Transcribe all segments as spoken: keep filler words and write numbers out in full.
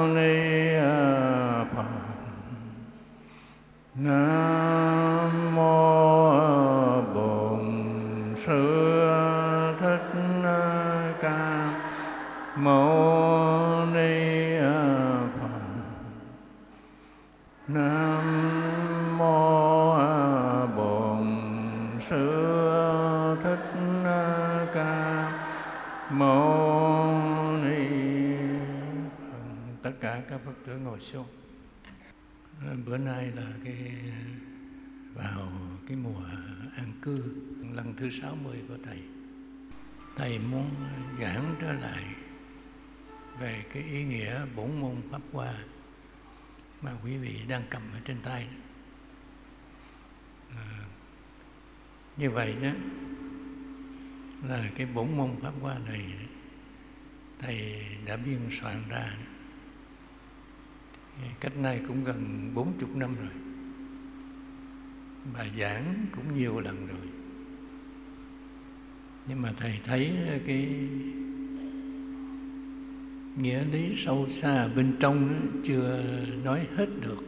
Ni Phật. Nam mô Bổn Sư Thích Ca Mâu Ni Phật. Nam mô Bổn Sư Thích Ca Mâu Ni Phật. Tất cả các Phật tử ngồi xuống. Bữa nay là cái vào cái mùa an cư lần thứ sáu mươi của thầy. Thầy muốn giảng trở lại về cái ý nghĩa bổn môn Pháp Hoa mà quý vị đang cầm ở trên tay. À, như vậy đó là cái bổn môn Pháp Hoa này thầy đã biên soạn ra cách nay cũng gần bốn mươi năm rồi, và giảng cũng nhiều lần rồi. Nhưng mà thầy thấy cái nghĩa lý sâu xa bên trong đó chưa nói hết được.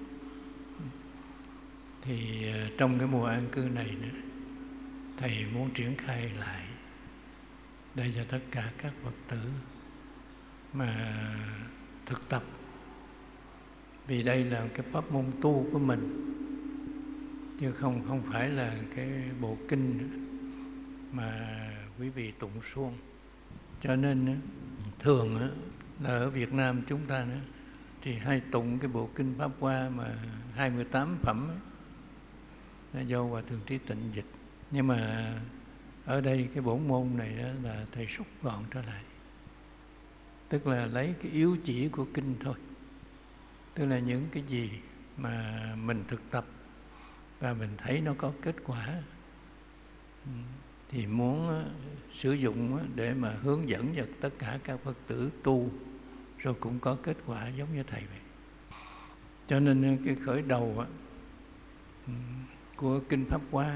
Thì trong cái mùa an cư này nữa, thầy muốn triển khai lại để cho tất cả các Phật tử mà thực tập. Vì đây là cái pháp môn tu của mình, chứ không không phải là cái bộ kinh mà quý vị tụng suông. Cho nên thường là ở Việt Nam chúng ta thì hay tụng cái bộ kinh Pháp Hoa mà hai mươi tám phẩm là do Hòa Thượng Trí Tịnh dịch. Nhưng mà ở đây cái bổn môn này đó là thầy rút gọn trở lại, tức là lấy cái yếu chỉ của kinh thôi, tức là những cái gì mà mình thực tập và mình thấy nó có kết quả thì muốn sử dụng để mà hướng dẫn cho tất cả các Phật tử tu rồi cũng có kết quả giống như thầy vậy. Cho nên cái khởi đầu của kinh Pháp Hoa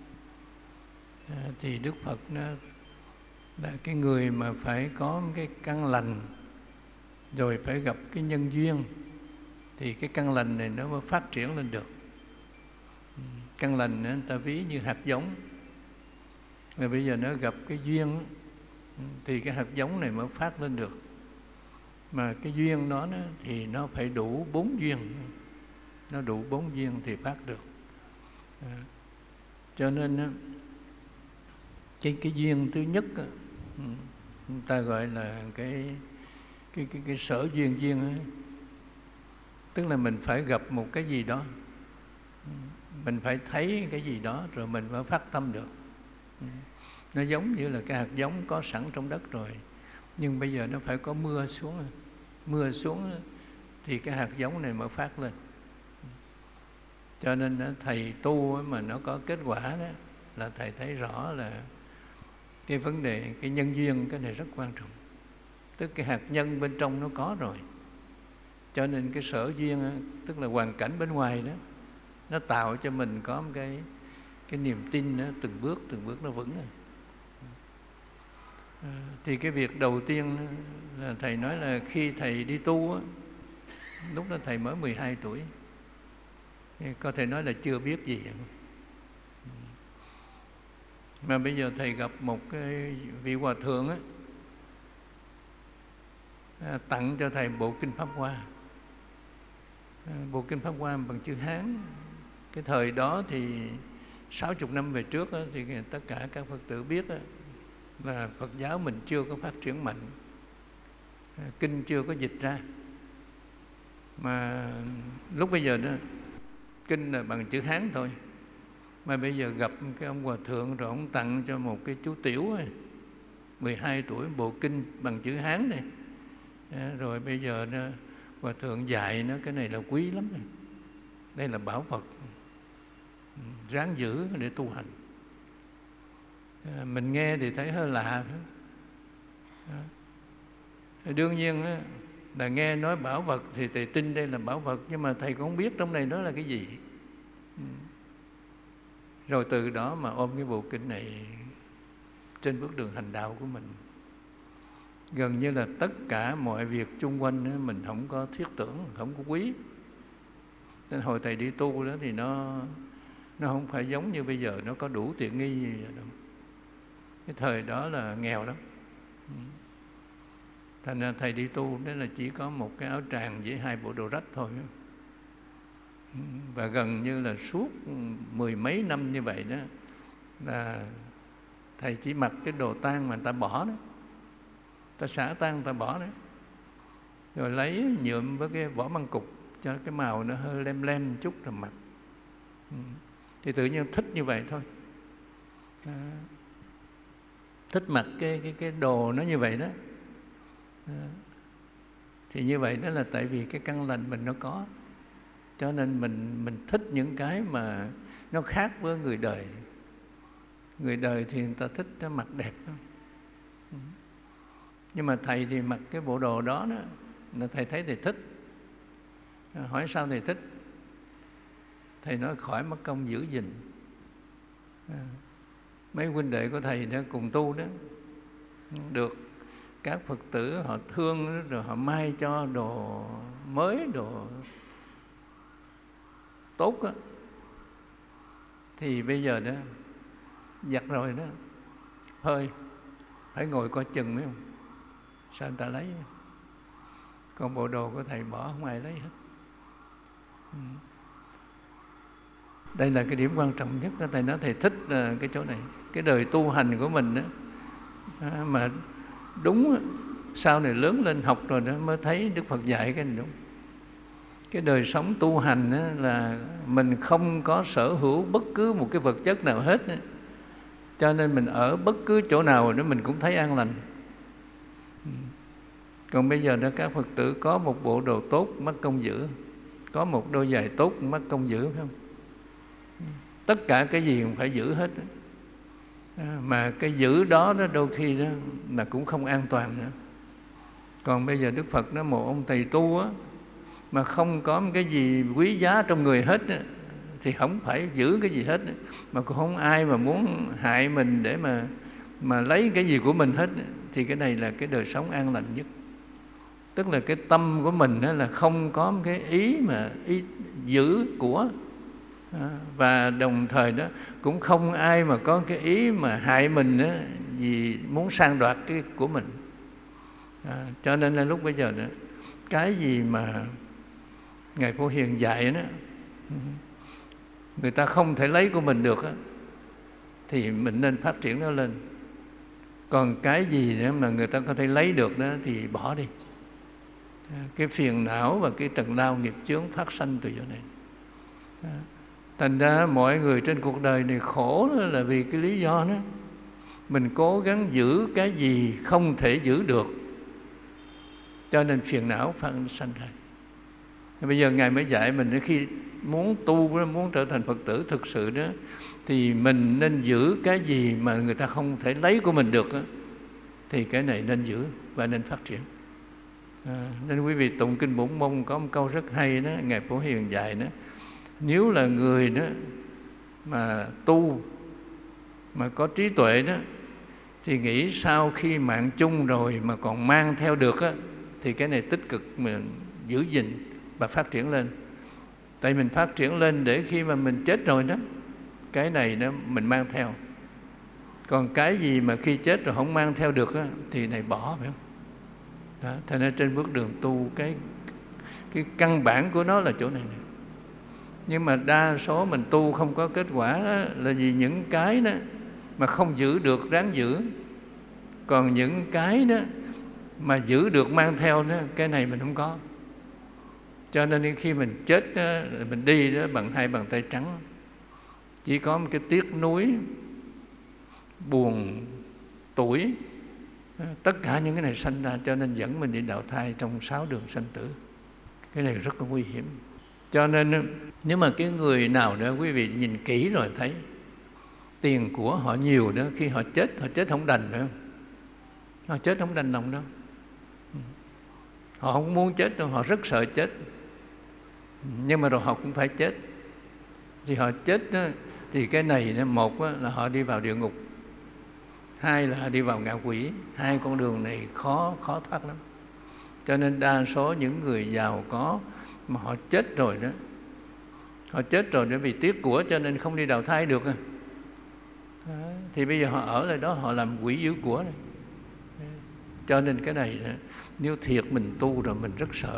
thì Đức Phật nó là cái người mà phải có cái căn lành, rồi phải gặp cái nhân duyên thì cái căn lành này nó mới phát triển lên được. Căn lành người ta ví như hạt giống, mà bây giờ nó gặp cái duyên thì cái hạt giống này mới phát lên được. Mà cái duyên đó thì nó phải đủ bốn duyên, nó đủ bốn duyên thì phát được. À, cho nên cái cái duyên thứ nhất người ta gọi là cái cái cái, cái sở duyên duyên ấy. Tức là mình phải gặp một cái gì đó, mình phải thấy cái gì đó rồi mình mới phát tâm được. Nó giống như là cái hạt giống có sẵn trong đất rồi, nhưng bây giờ nó phải có mưa xuống, mưa xuống thì cái hạt giống này mới phát lên. Cho nên thầy tu mà nó có kết quả đó là thầy thấy rõ là cái vấn đề, cái nhân duyên, cái này rất quan trọng. Tức cái hạt nhân bên trong nó có rồi, cho nên cái sở duyên, tức là hoàn cảnh bên ngoài đó, nó tạo cho mình có một cái cái niềm tin đó, từng bước từng bước nó vững rồi. À, thì cái việc đầu tiên là thầy nói là khi thầy đi tu á, lúc đó thầy mới mười hai tuổi, có thể nói là chưa biết gì. Mà bây giờ thầy gặp một cái vị hòa thượng á, tặng cho thầy bộ kinh Pháp Hoa. Bộ kinh Pháp Hoa bằng chữ Hán. Cái thời đó thì sáu mươi năm về trước á, thì tất cả các Phật tử biết á, là Phật giáo mình chưa có phát triển mạnh, kinh chưa có dịch ra. Mà lúc bây giờ đó kinh là bằng chữ Hán thôi. Mà bây giờ gặp cái ông hòa thượng rồi ông tặng cho một cái chú tiểu ấy, mười hai tuổi, bộ kinh bằng chữ Hán này. Rồi bây giờ nó, hòa thượng dạy nó cái này là quý lắm này. Đây là bảo Phật, ráng giữ để tu hành. Mình nghe thì thấy hơi lạ. Đương nhiên là nghe nói bảo vật thì thầy tin đây là bảo vật, nhưng mà thầy cũng không biết trong này đó là cái gì. Rồi từ đó mà ôm cái bộ kinh này trên bước đường hành đạo của mình. Gần như là tất cả mọi việc chung quanh đó, mình không có thiết tưởng, không có quý. Nên hồi thầy đi tu đó thì nó nó không phải giống như bây giờ nó có đủ tiện nghi gì vậy đâu. Cái thời đó là nghèo lắm. Thành ra thầy đi tu đó là chỉ có một cái áo tràng với hai bộ đồ rách thôi. Và gần như là suốt mười mấy năm như vậy đó là thầy chỉ mặc cái đồ tang mà người ta bỏ đó, ta xả tang người ta bỏ đấy, rồi lấy nhuộm với cái vỏ măng cục cho cái màu nó hơi lem lem chút rồi mặc. Thì tự nhiên thích như vậy thôi, à, thích mặc cái cái cái đồ nó như vậy đó. À, thì như vậy đó là tại vì cái căn lành mình nó có, cho nên mình mình thích những cái mà nó khác với người đời. Người đời thì người ta thích nó mặc đẹp đó. Nhưng mà thầy thì mặc cái bộ đồ đó đó là thầy thấy thầy thích. Hỏi sao thầy thích? Thầy nói khỏi mất công giữ gìn. À, mấy huynh đệ của thầy đó cùng tu đó, được các Phật tử họ thương rồi họ may cho đồ mới, đồ tốt á, thì bây giờ đó giặt rồi đó hơi phải ngồi coi chừng, phải không? Sao người ta lấy? Còn bộ đồ của thầy bỏ không ai lấy hết. Ừ. Đây là cái điểm quan trọng nhất đó. Thầy nói thầy thích cái chỗ này, cái đời tu hành của mình đó, mà đúng sau này lớn lên học rồi đó mới thấy Đức Phật dạy cái này đúng. Cái đời sống tu hành đó là mình không có sở hữu bất cứ một cái vật chất nào hết đó. Cho nên mình ở bất cứ chỗ nào đó mình cũng thấy an lành. Còn bây giờ đó các Phật tử có một bộ đồ tốt mất công giữ, có một đôi giày tốt mất công giữ, phải không? Tất cả cái gì cũng phải giữ hết đó. À, mà cái giữ đó, đó đôi khi đó là cũng không an toàn nữa. Còn bây giờ Đức Phật nó một ông thầy tu á, mà không có một cái gì quý giá trong người hết á, thì không phải giữ cái gì hết á. Mà cũng không ai mà muốn hại mình để mà mà lấy cái gì của mình hết á. Thì cái này là cái đời sống an lành nhất. Tức là cái tâm của mình đó là không có một cái ý mà ý giữ của, à, và đồng thời đó cũng không ai mà có cái ý mà hại mình đó, vì muốn sang đoạt cái của mình. À, cho nên là lúc bây giờ đó, cái gì mà Ngài Phổ Hiền dạy đó, người ta không thể lấy của mình được đó, thì mình nên phát triển nó lên. Còn cái gì đó mà người ta có thể lấy được đó thì bỏ đi. Cái phiền não và cái trần lao nghiệp chướng phát sanh từ chỗ này. Thành ra mọi người trên cuộc đời này khổ là vì cái lý do đó. Mình cố gắng giữ cái gì không thể giữ được, cho nên phiền não phát sanh ra. Bây giờ Ngài mới dạy mình khi muốn tu, muốn trở thành Phật tử thực sự đó, thì mình nên giữ cái gì mà người ta không thể lấy của mình được đó, thì cái này nên giữ và nên phát triển. À, nên quý vị tụng kinh Bổn Môn có một câu rất hay đó, Ngài Phổ Hiền dạy đó: nếu là người đó mà tu mà có trí tuệ đó, thì nghĩ sau khi mạng chung rồi mà còn mang theo được á, thì cái này tích cực mình giữ gìn và phát triển lên. Tại mình phát triển lên để khi mà mình chết rồi đó, cái này đó mình mang theo. Còn cái gì mà khi chết rồi không mang theo được á, thì này bỏ, phải không? Đó, thành ra trên bước đường tu cái cái căn bản của nó là chỗ này này. Nhưng mà đa số mình tu không có kết quả đó, là vì những cái đó mà không giữ được ráng giữ. Còn những cái đó mà giữ được mang theo đó, cái này mình không có. Cho nên khi mình chết đó, mình đi đó bằng hai bàn tay trắng, chỉ có một cái tiếc nuối, buồn, tủi, tất cả những cái này sanh ra, cho nên dẫn mình đi đạo thai trong sáu đường sanh tử. Cái này rất là nguy hiểm. Cho nên nếu mà cái người nào đó quý vị nhìn kỹ rồi thấy tiền của họ nhiều đó, khi họ chết, họ chết không đành, phải không? Họ chết không đành lòng đâu. Họ không muốn chết đâu, họ rất sợ chết. Nhưng mà rồi họ cũng phải chết. Thì họ chết đó, thì cái này một đó, là họ đi vào địa ngục. hai là đi vào ngạ quỷ. Hai con đường này khó khó thoát lắm. Cho nên đa số những người giàu có mà họ chết rồi đó, họ chết rồi để vì tiếc của cho nên không đi đào thai được. À, thì bây giờ họ ở lại đó, họ làm quỷ giữ của này. Cho nên cái này nếu thiệt mình tu rồi mình rất sợ.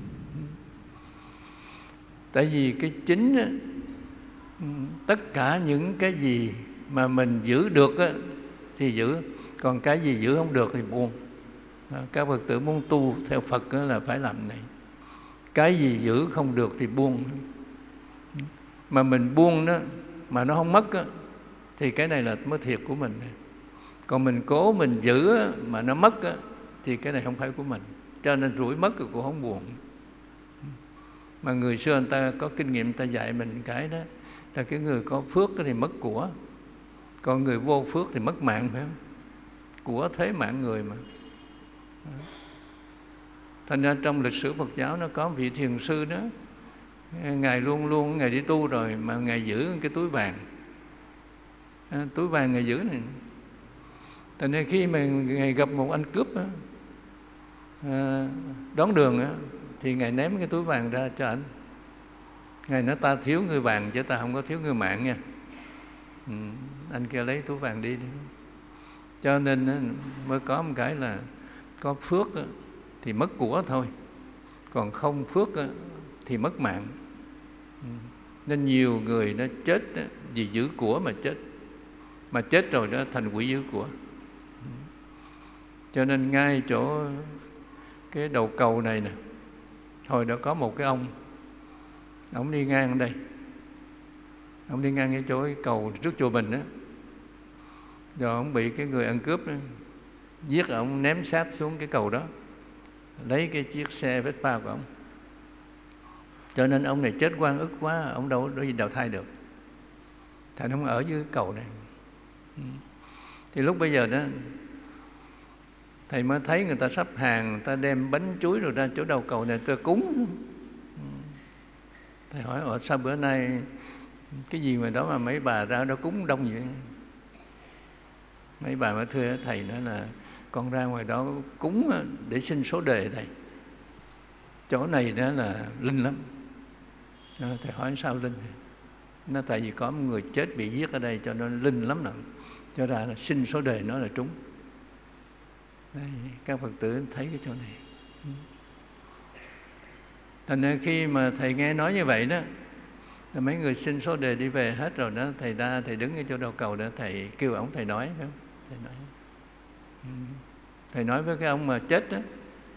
Tại vì cái chính á, tất cả những cái gì mà mình giữ được á, thì giữ, còn cái gì giữ không được thì buông. À, các Phật tử muốn tu theo Phật á, là phải làm này. Cái gì giữ không được thì buông. Mà mình buông đó mà nó không mất á, thì cái này là mới thiệt của mình. Còn mình cố mình giữ á, mà nó mất á, thì cái này không phải của mình. Cho nên rủi mất rồi cũng không buồn. Mà người xưa người ta có kinh nghiệm, người ta dạy mình cái đó là cái người có phước thì mất của, còn người vô phước thì mất mạng, phải không? Của thế mạng người mà. Thành ra trong lịch sử Phật giáo nó có vị thiền sư đó, Ngài luôn luôn Ngài đi tu rồi mà Ngài giữ cái túi vàng. À, túi vàng Ngài giữ này. Thành ra khi mà Ngài gặp một anh cướp đó, à, đón đường đó, thì Ngài ném cái túi vàng ra cho anh. Ngài nói ta thiếu người vàng chứ ta không có thiếu người mạng nha. Ừ, anh kia lấy túi vàng đi, đi. Cho nên đó, mới có một cái là có phước đó, thì mất của thôi, còn không phước đó, thì mất mạng. Ừ. Nên nhiều người nó chết đó, vì giữ của mà chết, mà chết rồi đó thành quỷ giữ của. Ừ. Cho nên ngay chỗ cái đầu cầu này nè, hồi đó có một cái ông, ông đi ngang ở đây, ông đi ngang cái chỗ cái cầu trước chùa mình đó, rồi ông bị cái người ăn cướp đó, giết ông, ném xác xuống cái cầu đó, lấy cái chiếc xe Vespa của ông. Cho nên ông này chết oan ức quá, ông đâu có đi đào thai được, thành ông ở dưới cầu này. Thì lúc bây giờ đó thầy mới thấy người ta sắp hàng, người ta đem bánh chuối rồi ra chỗ đầu cầu này tôi cúng. Thầy hỏi ở sao bữa nay cái gì mà đó mà mấy bà ra đó cúng đông vậy? Mấy bà mới thưa thầy nói là con ra ngoài đó cúng để xin số đề thầy. Chỗ này đó là linh lắm. Thầy hỏi sao linh? Nó tại vì có một người chết bị giết ở đây cho nên linh lắm nè. Cho ra là xin số đề nó là trúng. Đây, các Phật tử thấy cái chỗ này. Thành ra khi mà thầy nghe nói như vậy đó, là mấy người xin số đề đi về hết rồi đó, thầy ra thầy đứng ở chỗ đầu cầu đó, thầy kêu ổng thầy nói, phải không? Thầy nói, thầy nói với cái ông mà chết đó,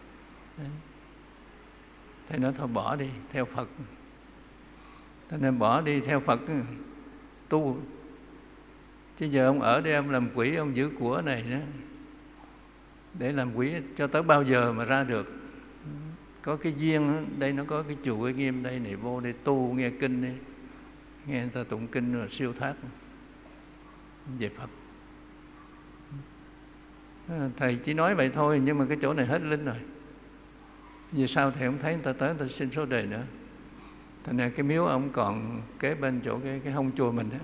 thầy nói thôi bỏ đi theo Phật. Thành ra bỏ đi theo Phật tu. Chứ giờ ông ở đây ông làm quỷ, ông giữ của này đó, để làm quỷ cho tới bao giờ mà ra được. Có cái duyên đây, nó có cái chùa Uy Nghiêm đây này, vô đây tu nghe kinh đi, nghe người ta tụng kinh rồi siêu thoát về Phật. Thầy chỉ nói vậy thôi, nhưng mà cái chỗ này hết linh rồi. Vì sao thầy không thấy người ta tới người ta xin số đề nữa? Thành ra cái miếu ông còn kế bên chỗ cái, cái hông chùa mình đó.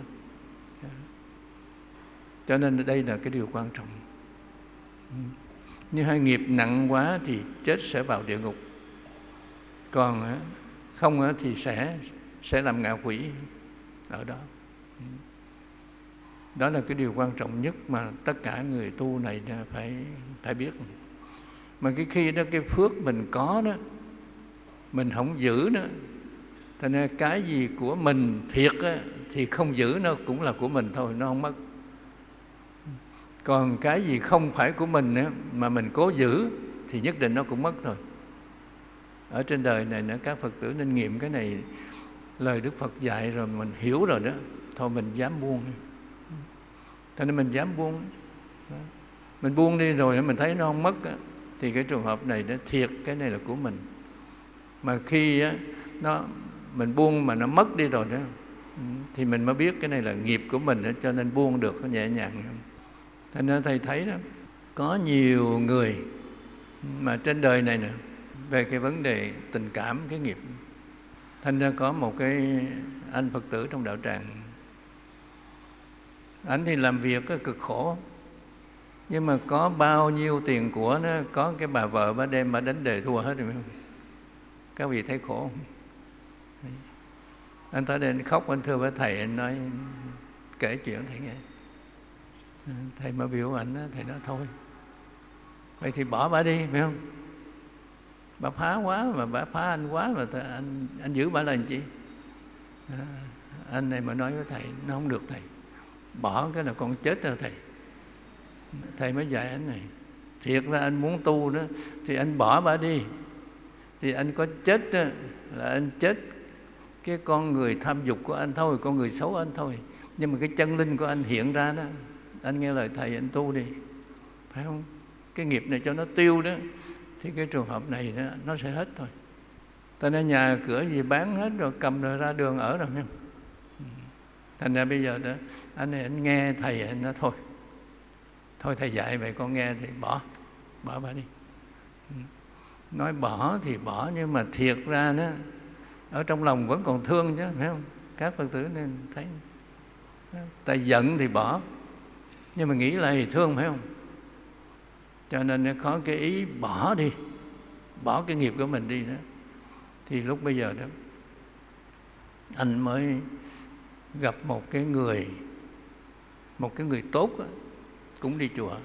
Cho nên đây là cái điều quan trọng. Như hai nghiệp nặng quá thì chết sẽ vào địa ngục, còn không thì sẽ sẽ làm ngạ quỷ ở đó. Đó là cái điều quan trọng nhất mà tất cả người tu này phải phải biết. Mà cái khi đó cái phước mình có đó, mình không giữ đó, thành ra cái gì của mình thiệt á, thì không giữ nó cũng là của mình thôi, nó không mất. Còn cái gì không phải của mình á, mà mình cố giữ thì nhất định nó cũng mất thôi. Ở trên đời này nữa, các Phật tử nên nghiệm cái này. Lời Đức Phật dạy rồi mình hiểu rồi đó, thôi mình dám buông. Cho nên mình dám buông. Mình buông đi rồi mình thấy nó không mất á, thì cái trường hợp này nó thiệt cái này là của mình. Mà khi á, nó mình buông mà nó mất đi rồi đó, thì mình mới biết cái này là nghiệp của mình đó, cho nên buông được nó nhẹ nhàng. Thành ra thầy thấy đó, có nhiều người mà trên đời này nè, về cái vấn đề tình cảm, cái nghiệp. Thành ra có một cái anh Phật tử trong đạo tràng, anh thì làm việc cực khổ, Nhưng mà có bao nhiêu tiền của nó, có cái bà vợ bà đem bà đánh đề thua hết rồi không? Các vị thấy khổ không? Anh tới đây anh khóc, anh thưa với thầy, anh nói kể chuyện thầy nghe. Thầy mà biểu ảnh, thầy nói thôi, vậy thì bỏ bà đi, phải không? Bà phá quá, mà bà phá anh quá, mà anh anh giữ bà làm chi? À, anh này mà nói với thầy, nó không được thầy, bỏ cái là con chết rồi thầy. Thầy mới dạy anh này, thiệt ra anh muốn tu đó thì anh bỏ bà đi, thì anh có chết đó, là anh chết cái con người tham dục của anh thôi, con người xấu anh thôi, nhưng mà cái chân linh của anh hiện ra đó, anh nghe lời thầy anh tu đi, phải không? Cái nghiệp này cho nó tiêu đó, thì cái trường hợp này đó, nó sẽ hết thôi. Ta nói nhà cửa gì bán hết rồi, cầm rồi ra đường ở rồi, không? Thành ra bây giờ đó, anh này anh nghe thầy, anh nói thôi, thôi thầy dạy vậy con nghe thì bỏ, bỏ bà đi. Nói bỏ thì bỏ, nhưng mà thiệt ra đó, ở trong lòng vẫn còn thương chứ, phải không? Các Phật tử nên thấy, tại giận thì bỏ, nhưng mà nghĩ lại thì thương, phải không? Cho nên có cái ý bỏ đi, bỏ cái nghiệp của mình đi đó, thì lúc bây giờ đó anh mới gặp một cái người, một cái người tốt đó, cũng đi chùa.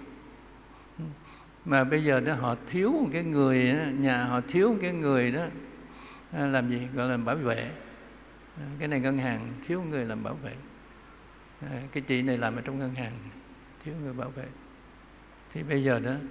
Mà bây giờ đó họ thiếu một cái người, nhà họ thiếu một cái người đó làm gì? Gọi là bảo vệ. Cái này ngân hàng thiếu người làm bảo vệ. Cái chị này làm ở trong ngân hàng, thiếu người bảo vệ. Thì bây giờ đó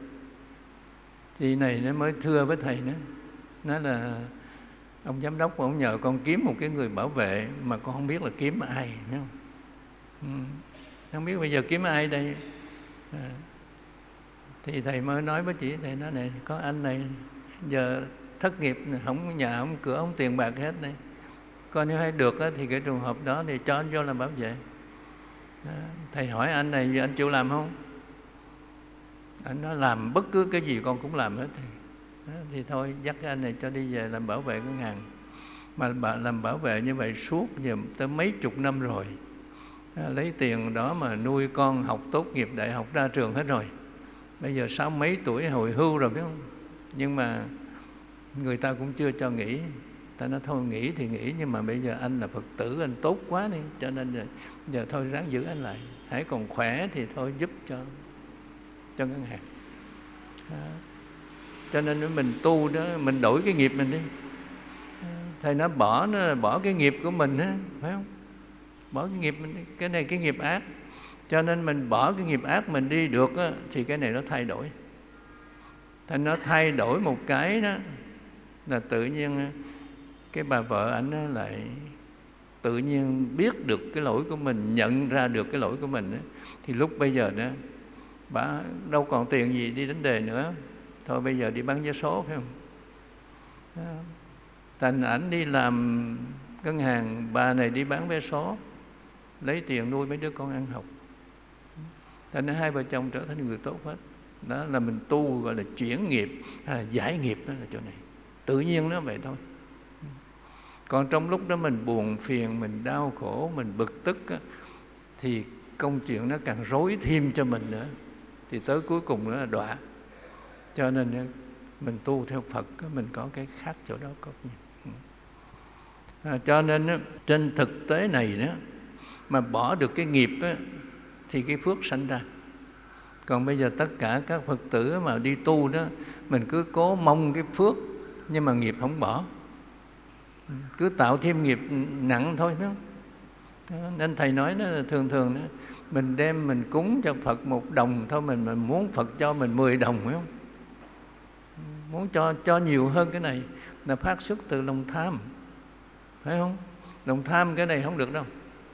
chị này nó mới thưa với thầy đó, nói là ông giám đốc ông nhờ con kiếm một cái người bảo vệ, mà con không biết là kiếm ai, đúng không? Ừ. Không biết bây giờ kiếm ai đây. À, thì thầy mới nói với chị, thầy nói này, có anh này giờ thất nghiệp, không nhà, không cửa, không tiền bạc hết đây. Coi nếu hay được đó, thì cái trường hợp đó thì cho anh vô làm bảo vệ. Đó. Thầy hỏi anh này, giờ anh chịu làm không? Anh nói làm bất cứ cái gì con cũng làm hết. Thì, đó, thì thôi dắt cái anh này cho đi về làm bảo vệ ngân hàng. Mà làm bảo vệ như vậy suốt giờ tới mấy chục năm rồi. À, lấy tiền đó mà nuôi con học tốt nghiệp đại học ra trường hết rồi. Bây giờ sáu mấy tuổi hồi hưu rồi, biết không? Nhưng mà người ta cũng chưa cho nghỉ. Ta nói thôi nghỉ thì nghỉ, nhưng mà bây giờ anh là Phật tử, anh tốt quá đi, cho nên giờ, giờ thôi ráng giữ anh lại. Hãy còn khỏe thì thôi giúp cho cho ngân hàng. Đó. Cho nên mình tu đó, mình đổi cái nghiệp mình đi. Thầy nói bỏ nó là bỏ cái nghiệp của mình á, phải không? Bỏ cái nghiệp mình đi. Cái này cái nghiệp ác. Cho nên mình bỏ cái nghiệp ác mình đi được á, thì cái này nó thay đổi. Thành nó thay đổi một cái đó là tự nhiên cái bà vợ ảnh lại tự nhiên biết được cái lỗi của mình, nhận ra được cái lỗi của mình đó. Thì lúc bây giờ đó bà đâu còn tiền gì đi đánh đề nữa, thôi bây giờ đi bán vé số, phải không? Đó. Thành ảnh đi làm ngân hàng, bà này đi bán vé số, lấy tiền nuôi mấy đứa con ăn học. Thành hai vợ chồng trở thành người tốt hết. Đó là mình tu gọi là chuyển nghiệp, à, giải nghiệp, đó là chỗ này. Tự nhiên nó vậy thôi. Còn trong lúc đó mình buồn phiền, mình đau khổ, mình bực tức á, thì công chuyện nó càng rối thêm cho mình nữa. Thì tới cuối cùng nó là đọa. Cho nên mình tu theo Phật, mình có cái khác chỗ đó có nhiều. À, cho nên á, trên thực tế này đó, mà bỏ được cái nghiệp á, thì cái phước sanh ra. Còn bây giờ tất cả các Phật tử mà đi tu đó, mình cứ cố mong cái phước, nhưng mà nghiệp không bỏ, cứ tạo thêm nghiệp nặng thôi, phải không? Đó, nên thầy nói đó là thường thường đó, mình đem mình cúng cho Phật một đồng thôi, mình, mình muốn Phật cho mình mười đồng, phải không? Muốn cho cho nhiều hơn cái này là phát xuất từ lòng tham, phải không? Lòng tham cái này không được đâu.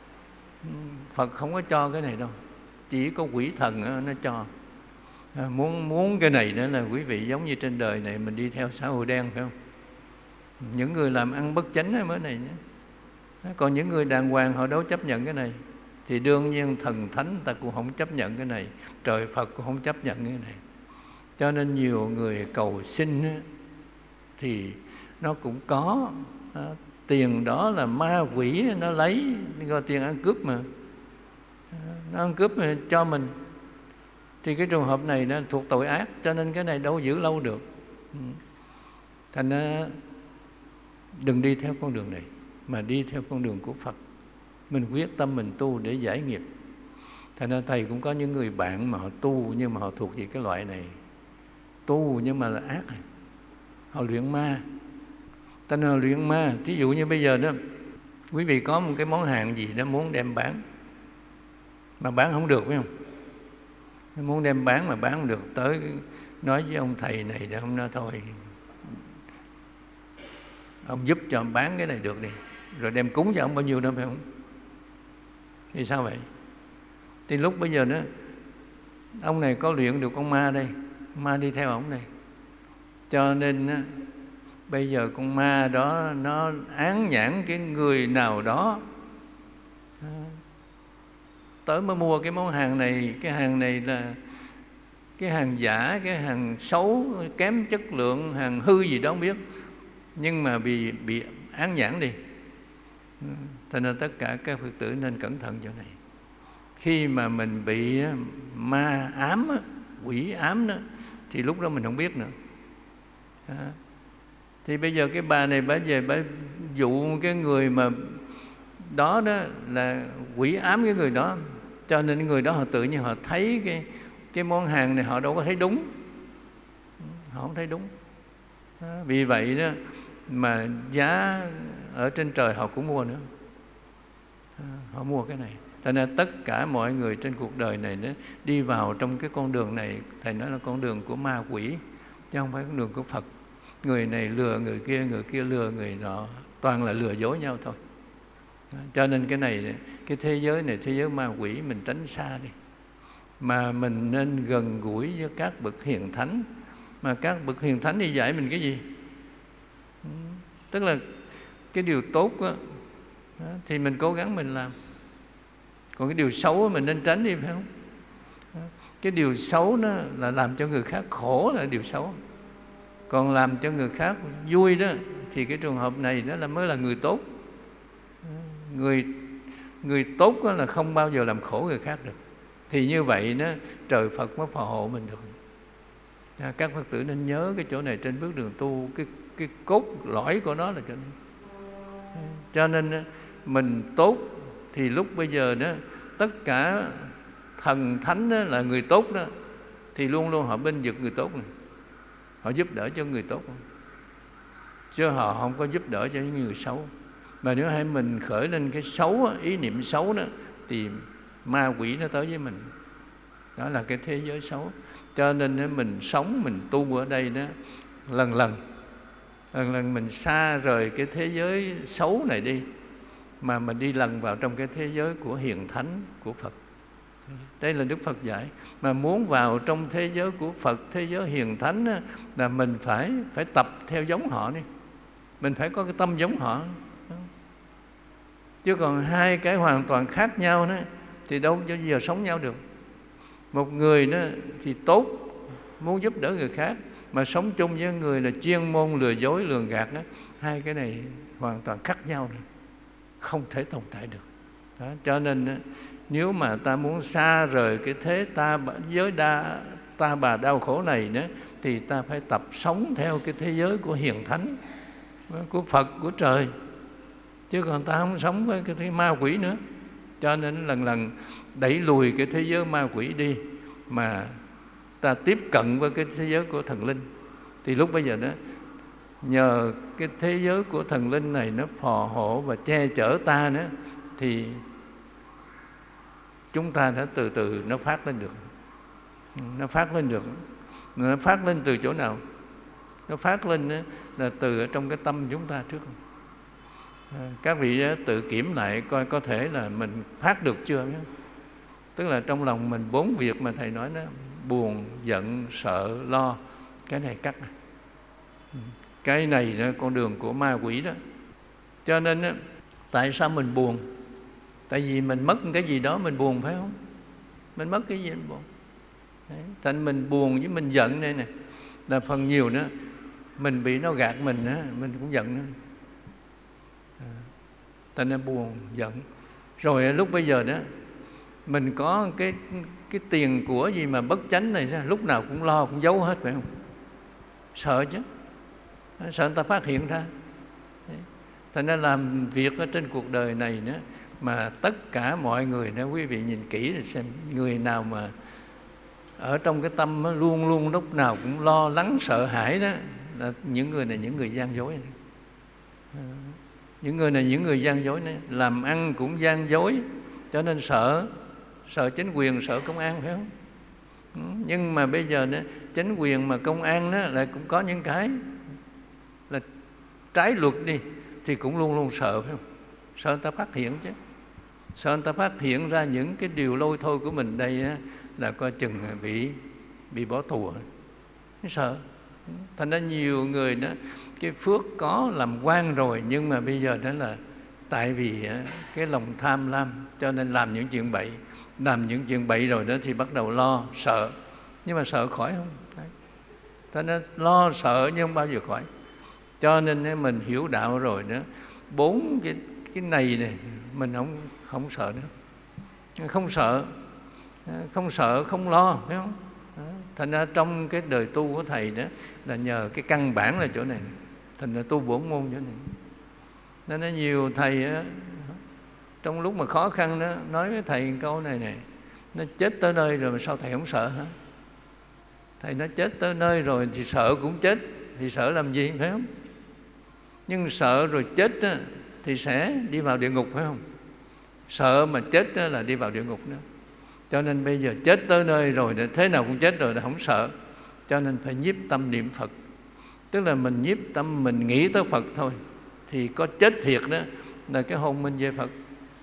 Phật không có cho cái này đâu, chỉ có quỷ thần nó cho. À, muốn muốn cái này nữa là quý vị giống như trên đời này mình đi theo xã hội đen, phải không? Những người làm ăn bất chánh ở mới này nhé. Còn những người đàng hoàng họ đâu chấp nhận cái này. Thì đương nhiên thần thánh ta cũng không chấp nhận cái này, trời Phật cũng không chấp nhận cái này. Cho nên nhiều người cầu xin á, thì nó cũng có à, tiền đó là ma quỷ nó lấy, gọi tiền ăn cướp mà. Nó ăn cướp mà cho mình. Thì cái trường hợp này nó thuộc tội ác, cho nên cái này đâu giữ lâu được. Thành ra đừng đi theo con đường này, mà đi theo con đường của Phật. Mình quyết tâm mình tu để giải nghiệp. Thành ra Thầy cũng có những người bạn mà họ tu, nhưng mà họ thuộc về cái loại này. Tu nhưng mà là ác. Họ luyện ma. Thành ra họ luyện ma. Ví dụ như bây giờ đó, quý vị có một cái món hàng gì đó muốn đem bán, mà bán không được, phải không? Muốn đem bán mà bán không được, tới nói với ông thầy này để ông nói thôi, ông giúp cho ông bán cái này được đi, rồi đem cúng cho ông bao nhiêu đó, phải không? Thì sao vậy? Thì lúc bây giờ đó, ông này có luyện được con ma đây, ma đi theo ông này, cho nên á, bây giờ con ma đó nó án nhãn cái người nào đó tới mới mua cái món hàng này. Cái hàng này là cái hàng giả, cái hàng xấu, kém chất lượng, hàng hư gì đó không biết, nhưng mà bị bị án nhãn đi. Thành ra tất cả các Phật tử nên cẩn thận chỗ này. Khi mà mình bị ma ám, quỷ ám đó, thì lúc đó mình không biết nữa. Đó. Thì bây giờ cái bà này bà về bà dụ cái người mà đó đó là quỷ ám cái người đó, cho nên người đó họ tự nhiên họ thấy cái cái món hàng này họ đâu có thấy đúng, họ không thấy đúng. Đó. Vì vậy đó mà giá ở trên trời họ cũng mua nữa. Đó. Họ mua cái này. Cho nên tất cả mọi người trên cuộc đời này đó, đi vào trong cái con đường này, Thầy nói là con đường của ma quỷ, chứ không phải con đường của Phật. Người này lừa người kia, người kia lừa người nọ, toàn là lừa dối nhau thôi. Đó. Cho nên cái này, cái thế giới này, thế giới ma quỷ mình tránh xa đi, mà mình nên gần gũi với các bậc hiền thánh. Mà các bậc hiền thánh đi dạy mình cái gì? Tức là cái điều tốt đó, đó, thì mình cố gắng mình làm. Còn cái điều xấu mình nên tránh đi, phải không? Đó. Cái điều xấu đó là làm cho người khác khổ là điều xấu. Còn làm cho người khác vui đó, thì cái trường hợp này đó là mới là người tốt. Người người tốt đó là không bao giờ làm khổ người khác được. Thì như vậy đó, trời Phật mới phò hộ mình được. Các Phật tử nên nhớ cái chỗ này trên bước đường tu, cái, cái cốt lõi của nó là chỗ này. Cho nên mình tốt thì lúc bây giờ đó, tất cả thần thánh đó là người tốt đó, thì luôn luôn họ bên vực người tốt này. Họ giúp đỡ cho người tốt, chứ họ không có giúp đỡ cho những người xấu. Mà nếu hay mình khởi lên cái xấu, ý niệm xấu đó, thì ma quỷ nó tới với mình. Đó là cái thế giới xấu. Cho nên mình sống, mình tu ở đây đó, lần lần lần lần mình xa rời cái thế giới xấu này đi, mà mình đi lần vào trong cái thế giới của hiền thánh, của Phật. Đây là Đức Phật dạy. Mà muốn vào trong thế giới của Phật, thế giới hiền thánh á, là mình phải phải tập theo giống họ đi. Mình phải có cái tâm giống họ. Chứ còn hai cái hoàn toàn khác nhau đó, thì đâu cho giờ sống nhau được. Một người đó thì tốt, muốn giúp đỡ người khác, mà sống chung với người là chuyên môn lừa dối, lường gạt đó, hai cái này hoàn toàn khác nhau rồi, không thể tồn tại được. Đó, cho nên nếu mà ta muốn xa rời cái thế ta giới đa ta bà đau khổ này nữa, thì ta phải tập sống theo cái thế giới của hiền thánh, của Phật, của trời. Chứ còn ta không sống với cái thế ma quỷ nữa. Cho nên lần lần đẩy lùi cái thế giới ma quỷ đi, mà ta tiếp cận với cái thế giới của thần linh. Thì lúc bây giờ đó, nhờ cái thế giới của thần linh này nó phò hộ và che chở ta nữa, thì chúng ta đã từ từ nó phát lên được. Nó phát lên được. Nó phát lên từ chỗ nào? Nó phát lên đó là từ ở trong cái tâm chúng ta trước. Các vị tự kiểm lại coi có thể là mình phát được chưa. Tức là trong lòng mình bốn việc mà Thầy nói đó: buồn, giận, sợ, lo. Cái này cắt. Cái này là con đường của ma quỷ đó. Cho nên đó, tại sao mình buồn? Tại vì mình mất cái gì đó mình buồn, phải không? Mình mất cái gì mình buồn. Đấy. Thành mình buồn với mình giận đây nè, là phần nhiều đó mình bị nó gạt mình đó, mình cũng giận nữa. À, thành ra buồn, giận. Rồi lúc bây giờ đó mình có cái cái tiền của gì mà bất chánh này ra, lúc nào cũng lo, cũng giấu hết, phải không? Sợ chứ, sợ người ta phát hiện ra. Thành ra làm việc ở trên cuộc đời này nữa, mà tất cả mọi người đó, quý vị nhìn kỹ rồi xem, người nào mà ở trong cái tâm đó, luôn luôn lúc nào cũng lo lắng sợ hãi đó, là những người này những người gian dối này. Những người này những người gian dối này, làm ăn cũng gian dối, cho nên sợ, sợ chính quyền, sợ công an, phải không? Nhưng mà bây giờ đó, chính quyền mà công an đó lại cũng có những cái là trái luật đi, thì cũng luôn luôn sợ, phải không? Sợ người ta phát hiện chứ, sợ người ta phát hiện ra những cái điều lôi thôi của mình đây á, là coi chừng bị bị bỏ tù. Sợ. Thành ra nhiều người đó, cái phước có làm quan rồi, nhưng mà bây giờ đó là tại vì cái lòng tham lam, cho nên làm những chuyện bậy. Làm những chuyện bậy rồi đó thì bắt đầu lo, sợ. Nhưng mà sợ khỏi không? Đấy. Thành ra lo sợ nhưng không bao giờ khỏi. Cho nên mình hiểu đạo rồi đó, bốn cái, cái này này mình không, không sợ nữa. Không sợ, không sợ, không lo, phải không? Thành ra trong cái đời tu của Thầy đó là nhờ cái căn bản là chỗ này. Thành ra tu bổn môn chỗ này. Nên nó nhiều thầy á, trong lúc mà khó khăn đó, nói với Thầy câu này này: nó chết tới nơi rồi mà sao Thầy không sợ hả? Thầy nó chết tới nơi rồi thì sợ cũng chết, thì sợ làm gì, phải không? Nhưng sợ rồi chết á, thì sẽ đi vào địa ngục, phải không? Sợ mà chết á, là đi vào địa ngục nữa. Cho nên bây giờ chết tới nơi rồi, thế nào cũng chết rồi, là không sợ. Cho nên phải nhiếp tâm niệm Phật. Tức là mình nhiếp tâm, mình nghĩ tới Phật thôi, thì có chết thiệt đó là cái hồn mình về Phật.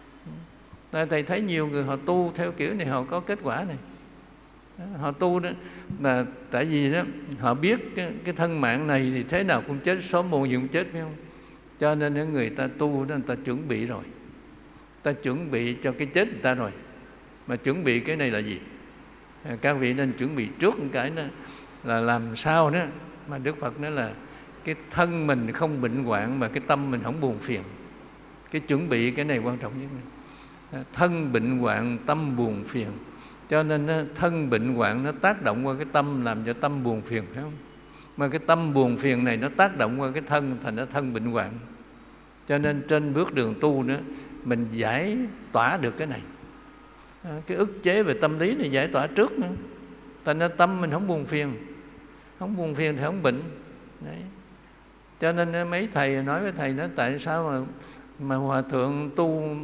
Thầy thấy nhiều người họ tu theo kiểu này, họ có kết quả này. Họ tu đó là tại vì đó họ biết cái, cái thân mạng này thì thế nào cũng chết, sớm muộn gì cũng chết, phải không? Cho nên người ta tu đó, người ta chuẩn bị rồi, ta chuẩn bị cho cái chết người ta rồi. Mà chuẩn bị cái này là gì? Các vị nên chuẩn bị trước một cái đó là làm sao đó mà Đức Phật nói là cái thân mình không bệnh hoạn mà cái tâm mình không buồn phiền. Cái chuẩn bị cái này quan trọng nhất này. Thân bệnh hoạn, tâm buồn phiền. Cho nên thân bệnh hoạn nó tác động qua cái tâm, làm cho tâm buồn phiền, phải không? Mà cái tâm buồn phiền này nó tác động qua cái thân, thành ra thân bệnh hoạn. Cho nên trên bước đường tu nữa, mình giải tỏa được cái này. Cái ức chế về tâm lý này giải tỏa trước nữa. Thành ra tâm mình không buồn phiền. Không buồn phiền thì không bệnh. Đấy. Cho nên mấy thầy nói với Thầy nói tại sao mà, mà Hòa Thượng tu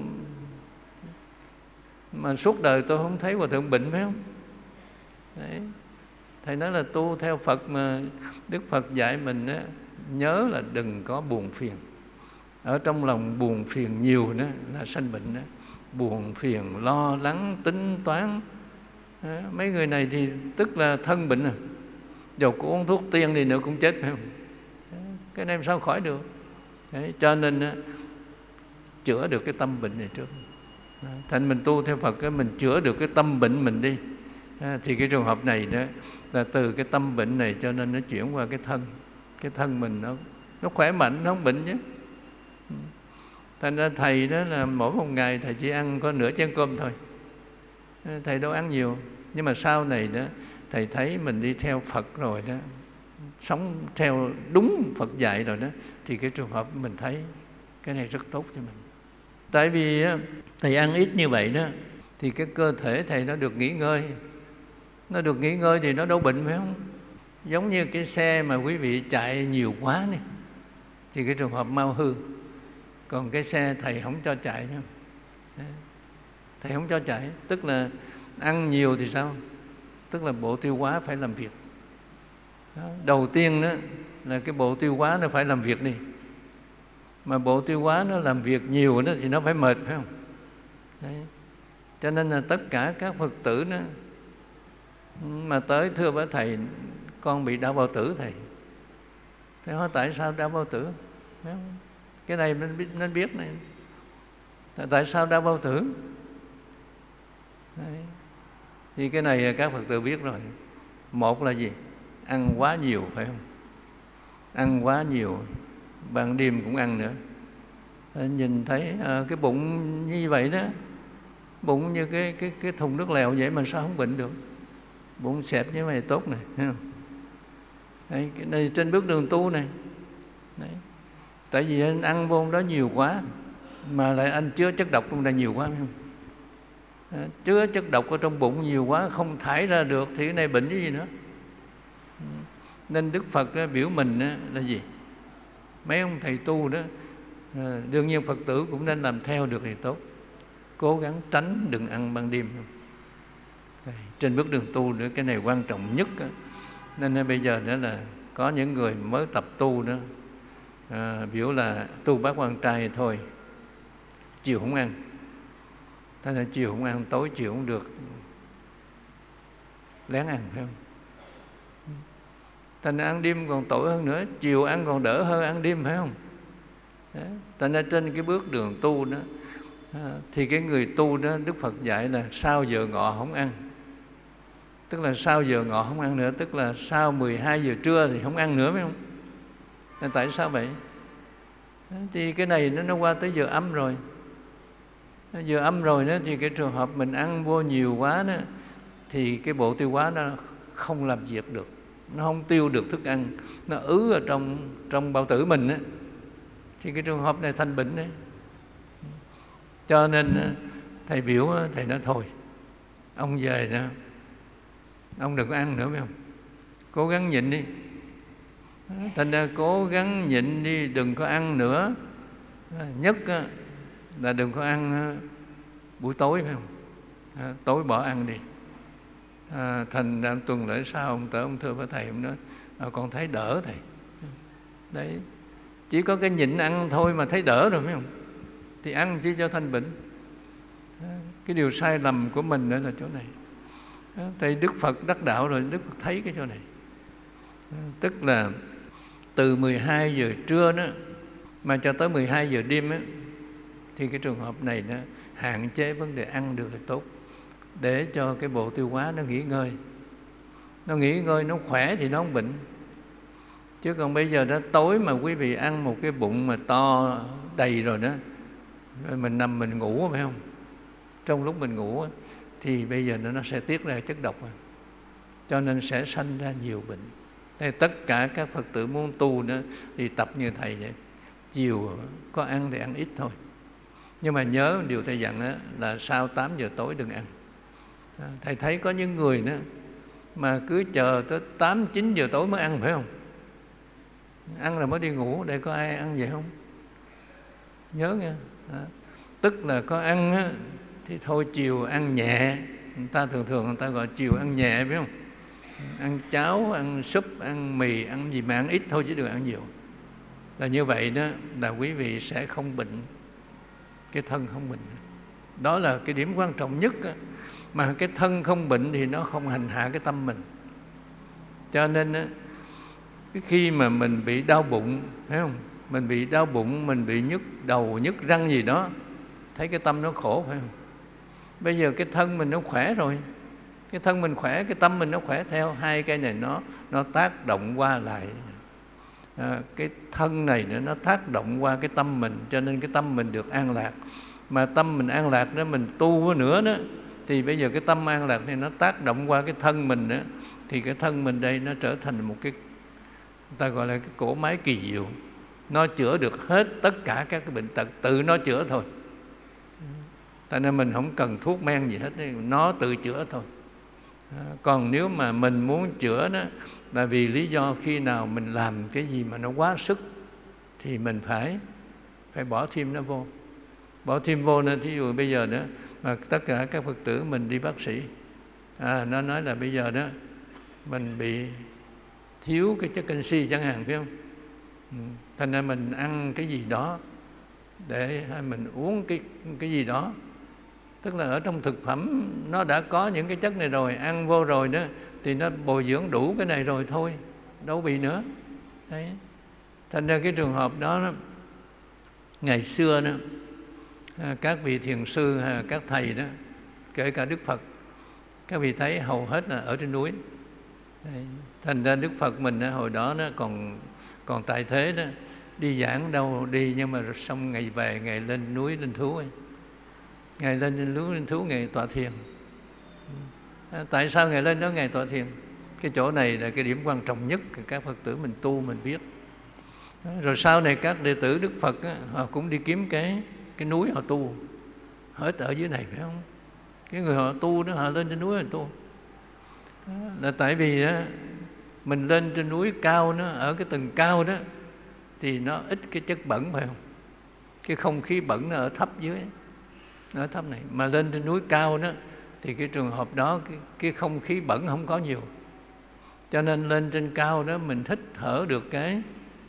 mà suốt đời tôi không thấy Hòa Thượng bệnh, phải không? Đấy. Thầy nói là tu theo Phật mà Đức Phật dạy mình á, nhớ là đừng có buồn phiền. Ở trong lòng buồn phiền nhiều đó là sanh bệnh đó. Buồn phiền, lo lắng, tính toán. Đó. Mấy người này thì tức là thân bệnh rồi. Dầu có uống thuốc tiên đi nữa cũng chết, phải không? Đó. Cái này làm sao khỏi được? Đấy. Cho nên á, chữa được cái tâm bệnh này trước. Đó. Thành mình tu theo Phật cái mình chữa được cái tâm bệnh mình đi. Đó. Thì cái trường hợp này đó là từ cái tâm bệnh này cho nên nó chuyển qua cái thân. Cái thân mình nó, nó khỏe mạnh, nó không bệnh chứ. Thành ra Thầy đó là mỗi một ngày Thầy chỉ ăn có nửa chén cơm thôi. Thầy đâu ăn nhiều. Nhưng mà sau này đó Thầy thấy mình đi theo Phật rồi đó, sống theo đúng Phật dạy rồi đó, thì cái trường hợp mình thấy cái này rất tốt cho mình. Tại vì á, Thầy ăn ít như vậy đó, thì cái cơ thể Thầy nó được nghỉ ngơi. Nó được nghỉ ngơi thì nó đâu bệnh, phải không? Giống như cái xe mà quý vị chạy nhiều quá này, thì cái trường hợp mau hư. Còn cái xe Thầy không cho chạy nữa. Thầy không cho chạy. Tức là ăn nhiều thì sao? Tức là bộ tiêu hóa phải làm việc. Đó. Đầu tiên đó là cái bộ tiêu hóa nó phải làm việc đi. Mà bộ tiêu hóa nó làm việc nhiều đó thì nó phải mệt, phải không? Đấy. Cho nên là tất cả các Phật tử đó mà tới thưa với Thầy, con bị đau bao tử Thầy. Thầy hỏi tại sao đau bao tử? Cái này nên biết, nên biết này. Tại sao đau bao tử? Đấy. Thì cái này các Phật tử biết rồi. Một là gì? Ăn quá nhiều, phải không? Ăn quá nhiều, ban đêm cũng ăn nữa. Nhìn thấy à, cái bụng như vậy đó, Bụng như cái cái cái thùng nước lèo vậy mà sao không bệnh được? Bụng xẹp như vậy tốt này, thấy không? Đấy, cái này trên bước đường tu này. Đấy. Tại vì anh ăn vô đó nhiều quá, mà lại anh chứa chất độc trong đây nhiều quá, phải không? À, chứa chất độc ở trong bụng nhiều quá, không thải ra được thì cái này bệnh cái gì nữa. Nên Đức Phật đó, biểu mình đó, là gì? Mấy ông thầy tu đó, à, đương nhiên Phật tử cũng nên làm theo được thì tốt. Cố gắng tránh đừng ăn ban đêm. Đây, trên bước đường tu nữa, cái này quan trọng nhất đó. Nên bây giờ đó là có những người mới tập tu đó, à, biểu là tu bát quan trai thôi, chiều không ăn. Thế là chiều không ăn, tối chiều không được, lén ăn, phải không? Thành ra ăn đêm còn tội hơn nữa, chiều ăn còn đỡ hơn ăn đêm, phải không? Thành ra trên cái bước đường tu đó, thì cái người tu đó, Đức Phật dạy là sau giờ ngọ không ăn. Tức là sau giờ ngọ không ăn nữa, tức là sau mười hai giờ trưa thì không ăn nữa, phải không? Nên tại sao vậy? Thì cái này nó, nó qua tới giờ âm rồi. Giờ âm rồi đó, thì cái trường hợp mình ăn vô nhiều quá đó, thì cái bộ tiêu hóa nó không làm việc được, nó không tiêu được thức ăn, nó ứ ở trong trong bao tử mình đó. Thì cái trường hợp này thành bệnh đấy. Cho nên thầy biểu, thầy nói thôi, ông về đó, ông đừng có ăn nữa, phải không? Cố gắng nhịn đi. Thành ra cố gắng nhịn đi, đừng có ăn nữa. Nhất là đừng có ăn buổi tối, phải không? À, tối bỏ ăn đi. À, thành ra tuần lễ sau ông tới ông thưa với thầy, ông nói à, con thấy đỡ thầy. Đấy, chỉ có cái nhịn ăn thôi mà thấy đỡ rồi, phải không? Thì ăn chỉ cho thành bệnh. À, cái điều sai lầm của mình nữa là chỗ này. À, thầy Đức Phật đắc đạo rồi, Đức Phật thấy cái chỗ này. À, tức là từ mười hai giờ trưa đó mà cho tới mười hai giờ đêm á, thì cái trường hợp này nó hạn chế vấn đề ăn được thì tốt, để cho cái bộ tiêu hóa nó nghỉ ngơi. Nó nghỉ ngơi, nó khỏe thì nó không bệnh. Chứ còn bây giờ đó, tối mà quý vị ăn một cái bụng mà to đầy rồi đó, mình nằm mình ngủ, phải không? Trong lúc mình ngủ thì bây giờ nó sẽ tiết ra chất độc, cho nên sẽ sanh ra nhiều bệnh. Thế tất cả các Phật tử muốn tu nữa thì tập như thầy vậy. Chiều có ăn thì ăn ít thôi, nhưng mà nhớ điều thầy dặn đó, là sau tám giờ tối đừng ăn. Thầy thấy có những người đó mà cứ chờ tới tám, chín giờ tối mới ăn, phải không? Ăn là mới đi ngủ. Để có ai ăn vậy không? Nhớ nghe. Đó. Tức là có ăn á, thì thôi chiều ăn nhẹ. Người ta thường thường người ta gọi chiều ăn nhẹ, phải không? Ăn cháo, ăn súp, ăn mì, ăn gì mà ăn ít thôi chứ đừng ăn nhiều. Là như vậy đó là quý vị sẽ không bệnh, cái thân không bệnh. Đó là cái điểm quan trọng nhất đó. Mà cái thân không bệnh thì nó không hành hạ cái tâm mình. Cho nên đó, khi mà mình bị đau bụng, phải không? Mình bị đau bụng, mình bị nhức đầu, nhức răng gì đó, thấy cái tâm nó khổ, phải không? Bây giờ cái thân mình nó khỏe rồi, cái thân mình khỏe, cái tâm mình nó khỏe theo. Hai cái này nó nó tác động qua lại. À, cái thân này nữa, nó tác động qua cái tâm mình, cho nên cái tâm mình được an lạc. Mà tâm mình an lạc đó, mình tu nữa đó, thì bây giờ cái tâm an lạc này nó tác động qua cái thân mình đó, thì cái thân mình đây nó trở thành một cái, người ta gọi là cái cỗ máy kỳ diệu. Nó chữa được hết tất cả các cái bệnh tật, tự nó chữa thôi. Tại nên mình không cần thuốc men gì hết, nó tự chữa thôi. À, còn nếu mà mình muốn chữa đó, là vì lý do khi nào mình làm cái gì mà nó quá sức thì mình phải phải bỏ thêm nó vô. Bỏ thêm vô nên thí dụ bây giờ đó mà tất cả các Phật tử mình đi bác sĩ, à, nó nói là bây giờ đó mình bị thiếu cái chất canxi chẳng hạn, phải không? Ừ. Thành ra mình ăn cái gì đó để hay mình uống cái cái gì đó, tức là ở trong thực phẩm nó đã có những cái chất này rồi, ăn vô rồi đó thì nó bồi dưỡng đủ cái này rồi thôi, đâu bị nữa. Đấy. Thành ra cái trường hợp đó, đó ngày xưa đó, các vị thiền sư, các thầy đó, kể cả Đức Phật, các vị thấy hầu hết là ở trên núi. Đấy. Thành ra Đức Phật mình đó, hồi đó nó còn còn tại thế đó, đi giảng đâu đi, nhưng mà xong ngày về, ngày lên núi lên thú ấy. Ngài lên trên núi Linh Thú, Ngài tọa thiền. À, tại sao Ngài lên đó Ngài tọa thiền? Cái chỗ này là cái điểm quan trọng nhất các Phật tử mình tu mình biết. Rồi sau này các đệ tử Đức Phật á, họ cũng đi kiếm cái cái núi họ tu, hết ở dưới này phải không? Cái người họ tu đó họ lên trên núi họ tu. Đó, là tại vì đó, mình lên trên núi cao nó ở cái tầng cao đó thì nó ít cái chất bẩn phải không? Cái không khí bẩn nó ở thấp dưới, nó ở thấp này. Mà lên trên núi cao đó thì cái trường hợp đó cái, cái không khí bẩn không có nhiều. Cho nên lên trên cao đó mình hít thở được cái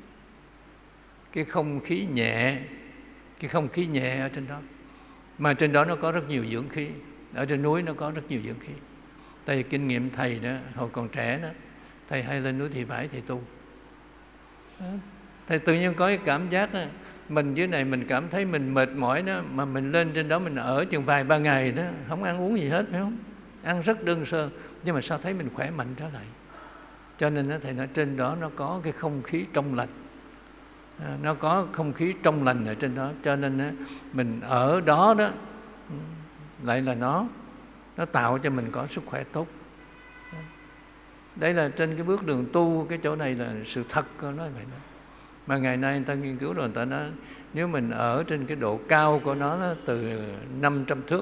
cái không khí nhẹ, cái không khí nhẹ ở trên đó. Mà trên đó nó có rất nhiều dưỡng khí. Ở trên núi nó có rất nhiều dưỡng khí. Tại vì kinh nghiệm thầy đó, hồi còn trẻ đó, thầy hay lên núi Thị Vải thì tu. Đó. Thầy tự nhiên có cái cảm giác đó, mình dưới này mình cảm thấy mình mệt mỏi đó, mà mình lên trên đó mình ở chừng vài ba ngày đó, không ăn uống gì hết phải không? Ăn rất đơn sơ, nhưng mà sao thấy mình khỏe mạnh trở lại. Cho nên đó, thầy nói trên đó nó có cái không khí trong lành. À, nó có không khí trong lành ở trên đó. Cho nên đó, mình ở đó đó lại là nó nó tạo cho mình có sức khỏe tốt. Đây là trên cái bước đường tu, cái chỗ này là sự thật của nó vậy đó. Mà ngày nay người ta nghiên cứu rồi, người ta nói nếu mình ở trên cái độ cao của nó, nó từ năm trăm thước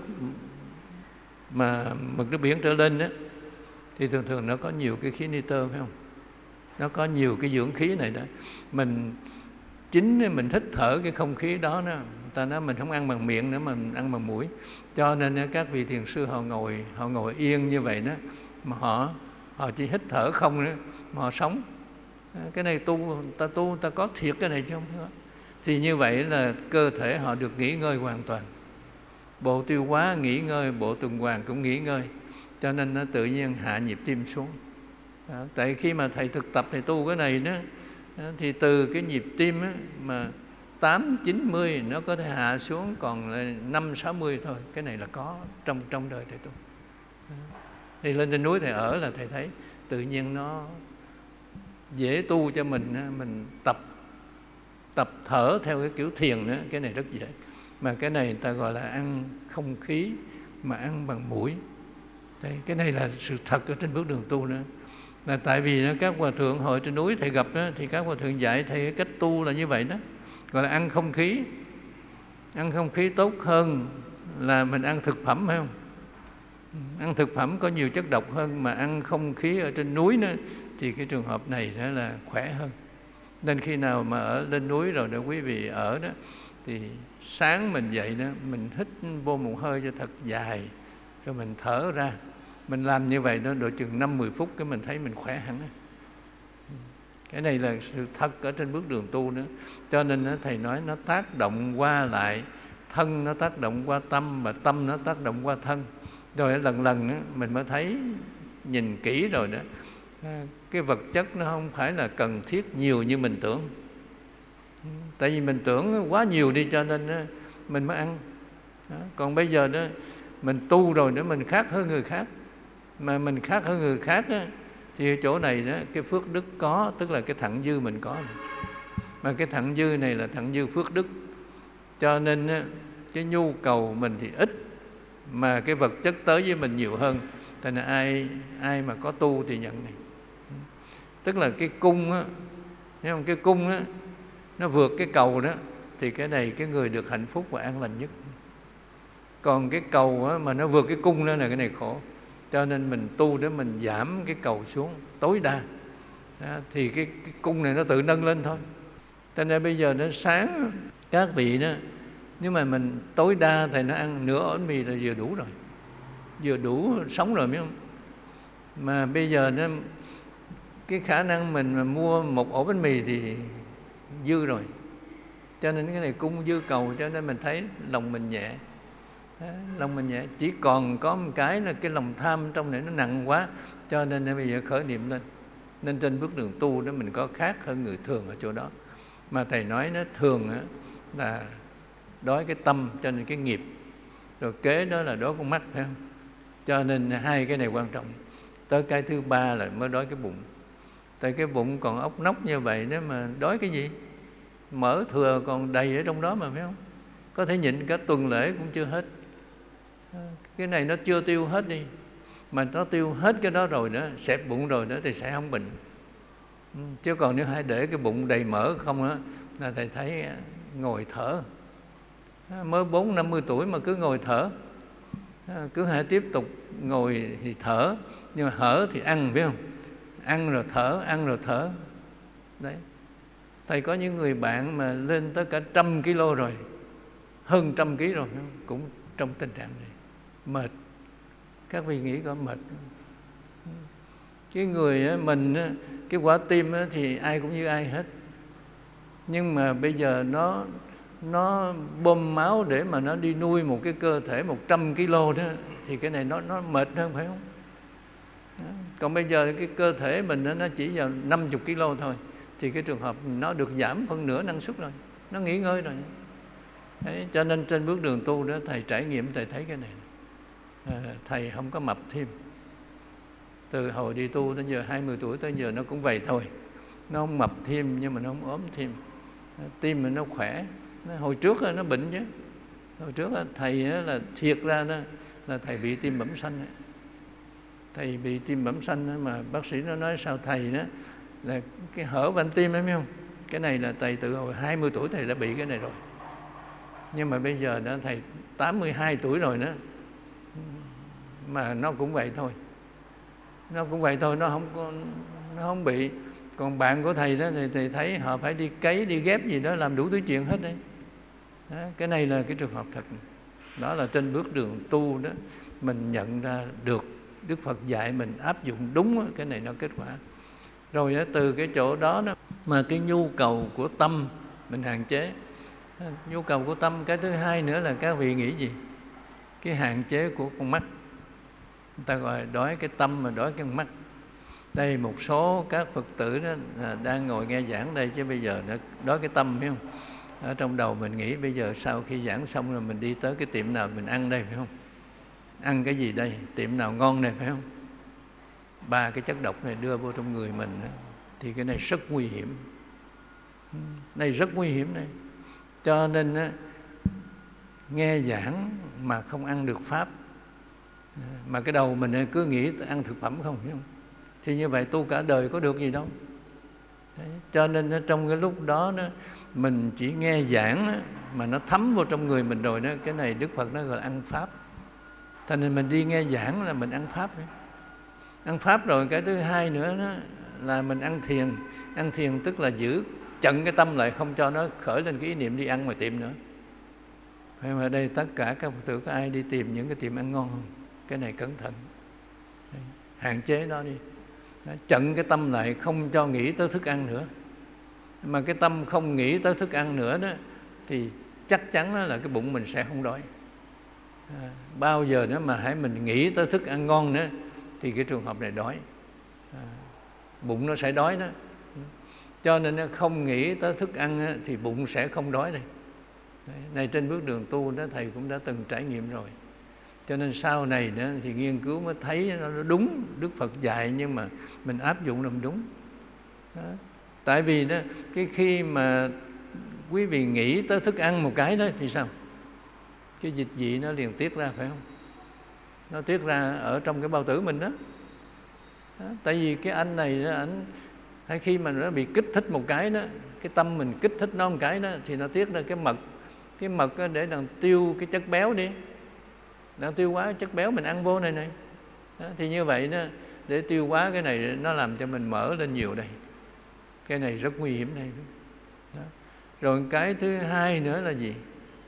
mà mực nước biển trở lên đó, thì thường thường nó có nhiều cái khí nitơ phải không? Nó có nhiều cái dưỡng khí này đó. Mình chính mình hít thở cái không khí đó, đó ta nói mình không ăn bằng miệng nữa mà mình ăn bằng mũi. Cho nên các vị thiền sư họ ngồi họ ngồi yên như vậy đó, mà họ họ chỉ hít thở không nữa mà họ sống. Cái này tu ta tu ta có thiệt cái này chứ không có. Thì như vậy là cơ thể họ được nghỉ ngơi hoàn toàn. Bộ tiêu hóa nghỉ ngơi, bộ tuần hoàn cũng nghỉ ngơi. Cho nên nó tự nhiên hạ nhịp tim xuống. Đó, tại khi mà thầy thực tập thầy tu cái này đó, thì từ cái nhịp tim á, mà tám, chín mươi nó có thể hạ xuống còn là năm, sáu mươi thôi. Cái này là có trong trong đời thầy tu. Thì lên trên núi thầy ở là thầy thấy tự nhiên nó dễ tu cho mình. Mình tập tập thở theo cái kiểu thiền đó, cái này rất dễ. Mà cái này người ta gọi là ăn không khí mà ăn bằng mũi. Đây, cái này là sự thật ở trên bước đường tu nữa. Là tại vì đó, các hòa thượng hồi trên núi thầy gặp đó, thì các hòa thượng dạy thầy cái cách tu là như vậy đó, gọi là ăn không khí. Ăn không khí tốt hơn là mình ăn thực phẩm phải không? Ăn thực phẩm có nhiều chất độc hơn, mà ăn không khí ở trên núi nữa thì cái trường hợp này đó là khỏe hơn. Nên khi nào mà ở lên núi rồi để quý vị ở đó, thì sáng mình dậy đó, mình hít vô một hơi cho thật dài, rồi mình thở ra. Mình làm như vậy đó độ chừng năm mười phút cái mình thấy mình khỏe hẳn. Cái này là sự thật ở trên bước đường tu nữa. Cho nên đó, thầy nói nó tác động qua lại, thân nó tác động qua tâm, và tâm nó tác động qua thân. Rồi lần lần đó, mình mới thấy, nhìn kỹ rồi đó, cái vật chất nó không phải là cần thiết nhiều như mình tưởng. Tại vì mình tưởng quá nhiều đi cho nên đó, mình mới ăn đó. Còn bây giờ đó mình tu rồi nữa, mình khác hơn người khác. Mà mình khác hơn người khác đó, thì ở chỗ này đó, cái phước đức có, tức là cái thặng dư mình có. Mà cái thặng dư này là thặng dư phước đức. Cho nên đó, cái nhu cầu mình thì ít, mà cái vật chất tới với mình nhiều hơn. Thành ra ai ai mà có tu thì nhận này. Tức là cái cung á, thấy không? Cái cung á, nó vượt cái cầu đó, thì cái này cái người được hạnh phúc và an lành nhất. Còn cái cầu á, mà nó vượt cái cung đó là cái này khổ. Cho nên mình tu để mình giảm cái cầu xuống tối đa đó, thì cái, cái cung này nó tự nâng lên thôi. Cho nên bây giờ nó sáng các vị đó, nhưng mà mình tối đa thì nó ăn nửa ổ bánh mì là vừa đủ rồi, vừa đủ sống rồi biết không. Mà bây giờ nó cái khả năng mình mà mua một ổ bánh mì thì dư rồi. Cho nên cái này cung dư cầu, cho nên mình thấy lòng mình nhẹ. Đó, lòng mình nhẹ. Chỉ còn có một cái là cái lòng tham trong này nó nặng quá, cho nên bây giờ khởi niệm lên. Nên trên bước đường tu đó mình có khác hơn người thường ở chỗ đó. Mà thầy nói nó thường á, là đói cái tâm, cho nên cái nghiệp. Rồi kế đó là đói con mắt, phải không? Cho nên hai cái này quan trọng. Tới cái thứ ba là mới đói cái bụng. Tại cái bụng còn ốc nóc như vậy đó mà đói cái gì? Mỡ thừa còn đầy ở trong đó mà, phải không? Có thể nhịn cả tuần lễ cũng chưa hết. Cái này nó chưa tiêu hết đi, mà nó tiêu hết cái đó rồi đó, xẹp bụng rồi đó thì sẽ không bệnh. Chứ còn nếu hãy để cái bụng đầy mỡ không đó, là thầy thấy ngồi thở, mới bốn năm mươi tuổi mà cứ ngồi thở, cứ hãy tiếp tục ngồi thì thở, nhưng mà thở thì ăn, biết không? Ăn rồi thở, ăn rồi thở. Đấy. Thầy có những người bạn mà lên tới cả trăm kilo rồi, hơn trăm ký rồi, cũng trong tình trạng này, mệt. Các vị nghĩ có mệt không? Cái người mình, cái quả tim thì ai cũng như ai hết, nhưng mà bây giờ nó nó bơm máu để mà nó đi nuôi một cái cơ thể một trăm kilo đó, thì cái này nó nó mệt hơn, phải không? Đó. Còn bây giờ cái cơ thể mình nó chỉ vào năm mươi kilo thôi, thì cái trường hợp nó được giảm phân nửa năng suất rồi, nó nghỉ ngơi rồi. Đấy, cho nên trên bước đường tu đó, thầy trải nghiệm, thầy thấy cái này, à, thầy không có mập thêm. Từ hồi đi tu tới giờ, hai mươi tuổi tới giờ nó cũng vậy thôi. Nó không mập thêm, nhưng mà nó không ốm thêm. Tim mình nó khỏe. Hồi trước nó bệnh chứ. Hồi trước thầy là thiệt ra đó, là thầy bị tim bẩm xanh. Thầy bị tim bẩm xanh mà bác sĩ nó nói sao thầy đó là cái hở van tim ấy, biết không? Cái này là thầy từ hồi hai mươi tuổi thầy đã bị cái này rồi. Nhưng mà bây giờ đã thầy tám mươi hai tuổi rồi đó, mà nó cũng vậy thôi. Nó cũng vậy thôi, nó không có, nó không bị. Còn bạn của thầy đó thì thầy thấy họ phải đi cấy, đi ghép gì đó, làm đủ thứ chuyện hết đấy. Đó, cái này là cái trường hợp thật. Đó là trên bước đường tu đó, mình nhận ra được Đức Phật dạy mình áp dụng đúng, cái này nó kết quả. Rồi đó, từ cái chỗ đó, đó mà cái nhu cầu của tâm mình hạn chế. Nhu cầu của tâm. Cái thứ hai nữa là các vị nghĩ gì? Cái hạn chế của con mắt. Người ta gọi đói cái tâm mà đói cái mắt. Đây một số các Phật tử đó đang ngồi nghe giảng đây, chứ bây giờ nó đói cái tâm, phải không? Ở trong đầu mình nghĩ bây giờ sau khi giảng xong rồi mình đi tới cái tiệm nào mình ăn đây, phải không? Ăn cái gì đây? Tiệm nào ngon này, phải không? Ba cái chất độc này đưa vô trong người mình đó, thì cái này rất nguy hiểm. Này rất nguy hiểm này. Cho nên á, nghe giảng mà không ăn được pháp, mà cái đầu mình cứ nghĩ ăn thực phẩm không, hiểu không? Thì như vậy tu cả đời có được gì đâu. Đấy. Cho nên trong cái lúc đó, đó mình chỉ nghe giảng mà nó thấm vô trong người mình rồi đó, cái này Đức Phật nó gọi là ăn pháp. Thành nên mình đi nghe giảng là mình ăn pháp đấy. Ăn pháp rồi cái thứ hai nữa đó là mình ăn thiền. Ăn thiền tức là giữ chặn cái tâm lại, không cho nó khởi lên cái ý niệm đi ăn ngoài tiệm nữa. Phải mà ở đây tất cả các Phật tử có ai đi tìm những cái tiệm ăn ngon không? Cái này cẩn thận. Đấy. Hạn chế nó đi. Đó, chặn cái tâm lại, không cho nghĩ tới thức ăn nữa. Mà cái tâm không nghĩ tới thức ăn nữa đó, thì chắc chắn là cái bụng mình sẽ không đói. À, bao giờ nữa mà hãy mình nghĩ tới thức ăn ngon nữa, thì cái trường hợp này đói. À, bụng nó sẽ đói đó. Cho nên không nghĩ tới thức ăn thì bụng sẽ không đói đây. Đấy, này trên bước đường tu đó thầy cũng đã từng trải nghiệm rồi. Cho nên sau này nữa thì nghiên cứu mới thấy nó đúng, Đức Phật dạy nhưng mà mình áp dụng làm đúng. Đó. Tại vì đó, cái khi mà quý vị nghĩ tới thức ăn một cái đó thì sao? Cái dịch vị nó liền tiết ra, phải không? Nó tiết ra ở trong cái bao tử mình đó. Đó. Tại vì cái anh này đó, anh hay khi mà nó bị kích thích một cái đó, cái tâm mình kích thích nó một cái đó, thì nó tiết ra cái mật. Cái mật đó để đằng tiêu cái chất béo đi, đang tiêu hóa chất béo mình ăn vô này này. Đó, thì như vậy đó, để tiêu hóa cái này nó làm cho mình mỡ lên nhiều đây. Cái này rất nguy hiểm đây. Đó. Rồi cái thứ hai nữa là gì?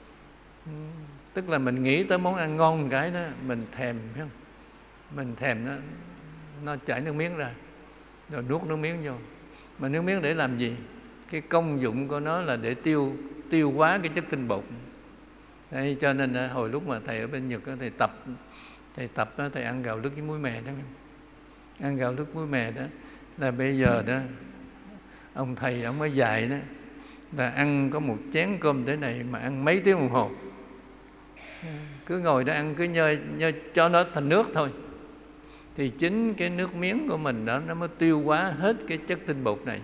Tức là mình nghĩ tới món ăn ngon một cái đó, mình thèm, phải không? Mình thèm nó, nó chảy nước miếng ra, rồi nuốt nước miếng vô. Mà nước miếng để làm gì? Cái công dụng của nó là để tiêu tiêu hóa cái chất tinh bột. Đấy, cho nên hồi lúc mà thầy ở bên Nhật thầy tập thầy tập đó, thầy ăn gạo lứt với muối mè đó. Ăn gạo lứt muối mè đó là bây giờ đó ông thầy ông mới dạy đó là ăn có một chén cơm thế này mà ăn mấy tiếng đồng hồ. Cứ ngồi đó ăn, cứ nhơi, nhơi cho nó thành nước thôi. Thì chính cái nước miếng của mình đó nó mới tiêu hóa hết cái chất tinh bột này.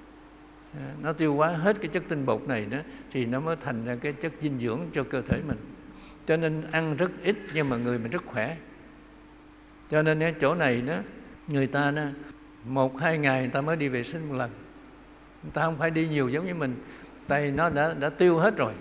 Nó tiêu hóa hết cái chất tinh bột này đó, thì nó mới thành ra cái chất dinh dưỡng cho cơ thể mình. cho nên ăn rất ít nhưng mà người mình rất khỏe. Cho nên cái chỗ này đó, người ta đó, một hai ngày người ta mới đi vệ sinh một lần. Người ta không phải đi nhiều giống như mình. Tại nó đã, đã tiêu hết rồi.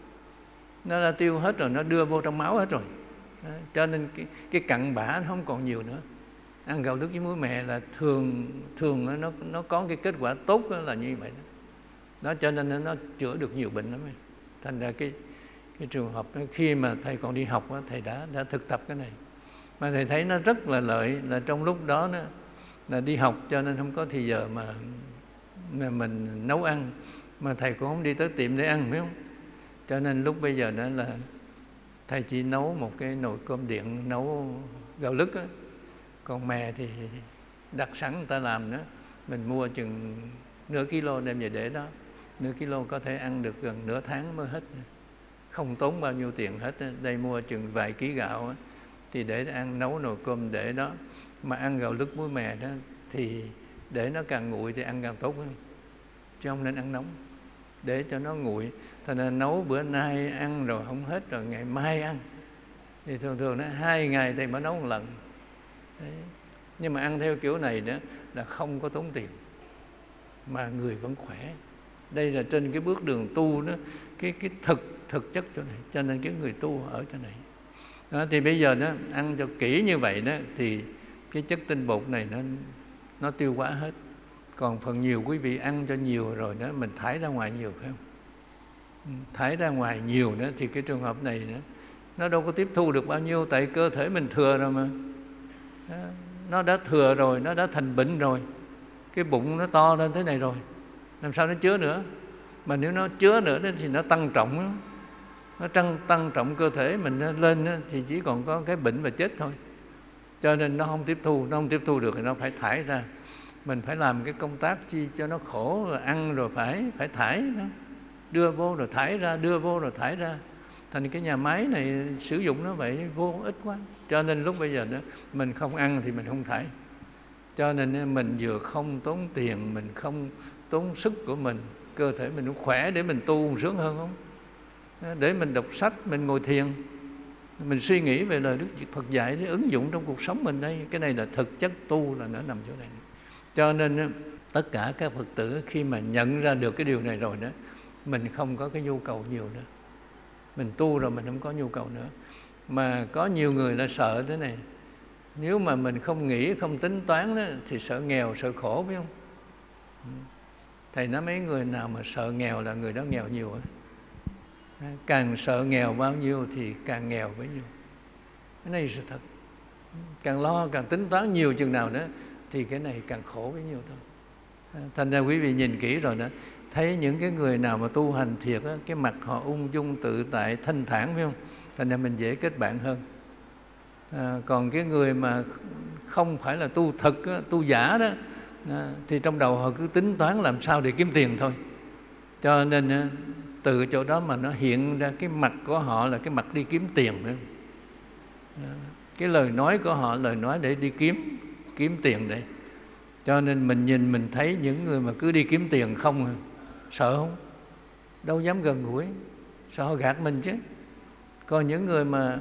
Nó đã tiêu hết rồi, nó đưa vô trong máu hết rồi. Đó, cho nên cái, cái cặn bã nó không còn nhiều nữa. Ăn gạo lứt với muối mè là thường thường nó nó có cái kết quả tốt là như vậy đó. Đó cho nên nó chữa được nhiều bệnh lắm. Thành ra cái cái trường hợp đó, khi mà thầy còn đi học đó, thầy đã đã thực tập cái này. Mà thầy thấy nó rất là lợi, là trong lúc đó, đó là đi học cho nên không có thì giờ mà, mà mình nấu ăn, mà thầy cũng không đi tới tiệm để ăn, phải không? Cho nên lúc bây giờ đó là thầy chỉ nấu một cái nồi cơm điện, nấu gạo lứt á. Còn mè thì đặc sẵn người ta làm đó, mình mua chừng nửa kilo đem về để đó. Nửa kilo có thể ăn được gần nửa tháng mới hết, không tốn bao nhiêu tiền hết. Đây mua chừng vài ký gạo á, thì để ăn, nấu nồi cơm để đó. Mà ăn gạo lứt muối mè đó thì để nó càng nguội thì ăn càng tốt hơn, chứ không nên ăn nóng, để cho nó nguội. Thành ra nấu bữa nay ăn rồi không hết rồi ngày mai ăn, thì thường thường nó hai ngày thì mới nấu một lần. Đấy. Nhưng mà ăn theo kiểu này đó là không có tốn tiền mà người vẫn khỏe. Đây là trên cái bước đường tu đó, cái cái thực thực chất chỗ này. Cho nên cái người tu ở chỗ này đó, thì bây giờ đó ăn cho kỹ như vậy đó thì cái chất tinh bột này nó nó tiêu hóa hết. Còn phần nhiều quý vị ăn cho nhiều rồi đó, mình thải ra ngoài nhiều, phải không? Thải ra ngoài nhiều đó thì cái trường hợp này đó, nó đâu có tiếp thu được bao nhiêu, tại cơ thể mình thừa rồi mà. Đó, nó đã thừa rồi, nó đã thành bệnh rồi. Cái bụng nó to lên thế này rồi, làm sao nó chứa nữa? Mà nếu nó chứa nữa thì nó tăng trọng đó. Nó tăng, tăng trọng cơ thể mình lên đó, thì chỉ còn có cái bệnh và chết thôi. Cho nên nó không tiếp thu, nó không tiếp thu được thì nó phải thải ra. Mình phải làm cái công tác chi cho nó khổ, rồi ăn rồi phải phải thải nó. Đưa vô rồi thải ra, đưa vô rồi thải ra. Thành cái nhà máy này sử dụng nó vậy vô ích quá. Cho nên lúc bây giờ đó, mình không ăn thì mình không thải. Cho nên mình vừa không tốn tiền, mình không tốn sức của mình, cơ thể mình cũng khỏe để mình tu sướng hơn không? Để mình đọc sách, mình ngồi thiền, mình suy nghĩ về lời Đức Phật dạy để ứng dụng trong cuộc sống mình đây. Cái này là thực chất tu là nó nằm chỗ này. Cho nên tất cả các Phật tử khi mà nhận ra được cái điều này rồi đó, mình không có cái nhu cầu nhiều nữa. Mình tu rồi mình không có nhu cầu nữa. Mà có nhiều người là sợ thế này, nếu mà mình không nghĩ, không tính toán đó, thì sợ nghèo, sợ khổ, phải không? Thầy nói mấy người nào mà sợ nghèo là người đó nghèo nhiều. Càng sợ nghèo bao nhiêu thì càng nghèo bấy nhiêu. Cái này là sự thật. Càng lo, càng tính toán nhiều chừng nào đó thì cái này càng khổ bấy nhiêu thôi. Thành ra quý vị nhìn kỹ rồi đó, thấy những cái người nào mà tu hành thiệt đó, cái mặt họ ung dung tự tại, thanh thản, phải không? Thành ra mình dễ kết bạn hơn. À, còn cái người mà không phải là tu thực, tu giả đó, à, thì trong đầu họ cứ tính toán làm sao để kiếm tiền thôi. Cho nên từ chỗ đó mà nó hiện ra cái mặt của họ là cái mặt đi kiếm tiền nữa. À, cái lời nói của họ lời nói để đi kiếm kiếm tiền đây. Cho nên mình nhìn mình thấy những người mà cứ đi kiếm tiền không, sợ không? Đâu dám gần gũi, sợ họ gạt mình chứ. Còn những người mà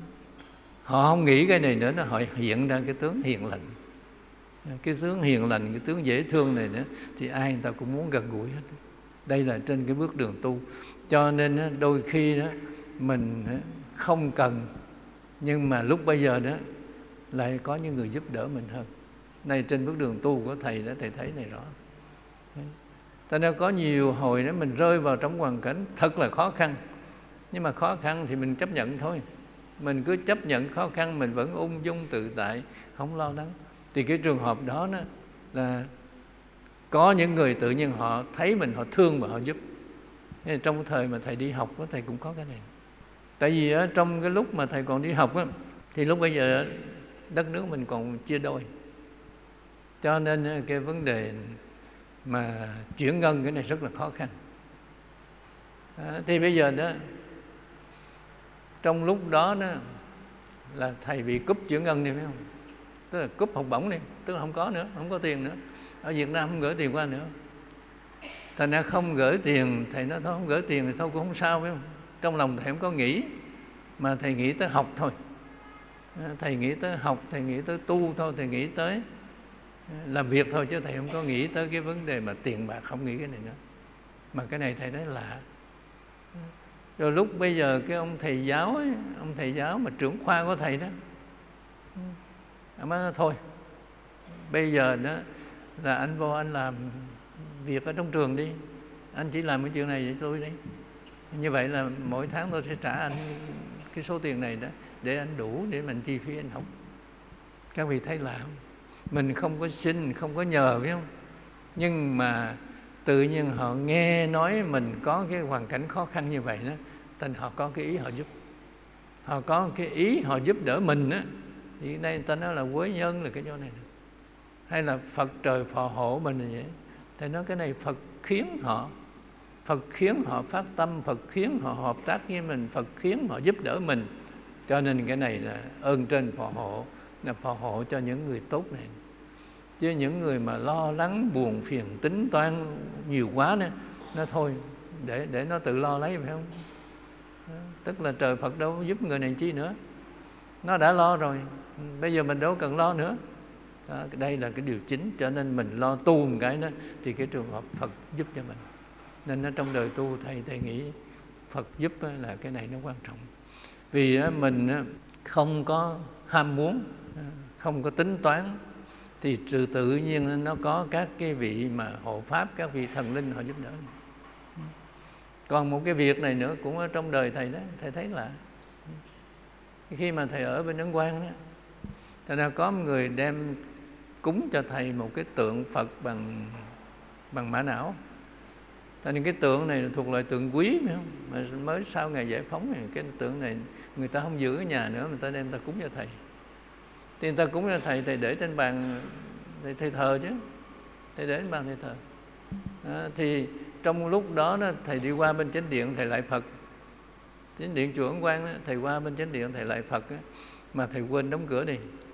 họ không nghĩ cái này nữa, nó họ hiện ra cái tướng hiền lành, cái tướng hiền lành, cái tướng dễ thương này nữa, thì ai người ta cũng muốn gần gũi hết. Đây là trên cái bước đường tu. Cho nên đôi khi đó mình không cần, nhưng mà lúc bây giờ đó lại có những người giúp đỡ mình hơn. Này trên bước đường tu của thầy đó, thầy thấy này rõ. Cho nên có nhiều hồi đó mình rơi vào trong hoàn cảnh thật là khó khăn, nhưng mà khó khăn thì mình chấp nhận thôi. Mình cứ chấp nhận khó khăn, mình vẫn ung dung tự tại, không lo lắng. Thì cái trường hợp đó, đó là có những người tự nhiên họ thấy mình, họ thương và họ giúp. Trong thời mà thầy đi học đó, thầy cũng có cái này. Tại vì ở trong cái lúc mà thầy còn đi học đó, thì lúc bây giờ đất nước mình còn chia đôi. Cho nên cái vấn đề mà chuyển ngân cái này rất là khó khăn. À, thì bây giờ đó, trong lúc đó, đó là thầy bị cúp chuyển ngân đi, phải không? Tức là cúp học bổng đi, tức là không có nữa, không có tiền nữa. Ở Việt Nam không gửi tiền qua nữa. Thành ra không gửi tiền, thầy nói thôi không gửi tiền thì thôi cũng không sao, phải không? Trong lòng thầy không có nghĩ. mà thầy nghĩ tới học thôi. Thầy nghĩ tới học, thầy nghĩ tới tu thôi, thầy nghĩ tới làm việc thôi, chứ thầy không có nghĩ tới cái vấn đề mà tiền bạc, không nghĩ cái này nữa. Mà cái này thầy nói lạ. Rồi lúc bây giờ cái ông thầy giáo ấy, ông thầy giáo mà trưởng khoa của thầy đó, ông nói thôi, bây giờ đó là anh vô anh làm việc ở trong trường đi, anh chỉ làm cái chuyện này vậy tôi đi. Như vậy là mỗi tháng tôi sẽ trả anh cái số tiền này đó, để anh đủ để mình chi phí anh học. Các vị thấy lạ không? Mình không có xin, không có nhờ, phải không? Nhưng mà tự nhiên họ nghe nói mình có cái hoàn cảnh khó khăn như vậy đó, thành họ có cái ý họ giúp. Họ có cái ý họ giúp đỡ mình á. Thì đây người ta nói là quế nhân là cái chỗ này. Hay là Phật trời phò hộ mình là vậy. Thì nói cái này Phật khiến họ, Phật khiến họ phát tâm, Phật khiến họ hợp tác với mình, Phật khiến họ giúp đỡ mình. Cho nên cái này là ơn trên phò hộ, là phò hộ cho những người tốt này. Chứ những người mà lo lắng, buồn phiền, tính toán nhiều quá nữa, nó thôi, để để nó tự lo lấy, phải không? Tức là trời Phật đâu giúp người này chi nữa. Nó đã lo rồi, bây giờ mình đâu cần lo nữa. Đó, đây là cái điều chính, cho nên mình lo tu một cái đó thì cái trường hợp Phật giúp cho mình. Nên ở trong đời tu thầy thầy nghĩ Phật giúp là cái này nó quan trọng. Vì mình không có ham muốn, không có tính toán, thì tự tự nhiên nó có các cái vị mà hộ pháp, các vị thần linh họ giúp đỡ. Còn một cái việc này nữa cũng ở trong đời thầy đó, thầy thấy là khi mà thầy ở bên Ấn Quang đó, thầy đã có một người đem cúng cho thầy một cái tượng Phật bằng bằng mã não. Tại nên cái tượng này thuộc loại tượng quý, phải không? Mà mới sau ngày giải phóng này, cái tượng này người ta không giữ ở nhà nữa, người ta đem ta cúng cho thầy. Thì người ta cúng cho thầy, thầy để trên bàn thầy, thầy thờ chứ, thầy để trên bàn thầy thờ. Đó, thì trong lúc đó, đó thầy đi qua bên chánh điện thầy lại Phật. Chánh điện chùa Ấn Quang đó, thầy qua bên chánh điện thầy lại Phật đó, mà thầy quên đóng cửa đi.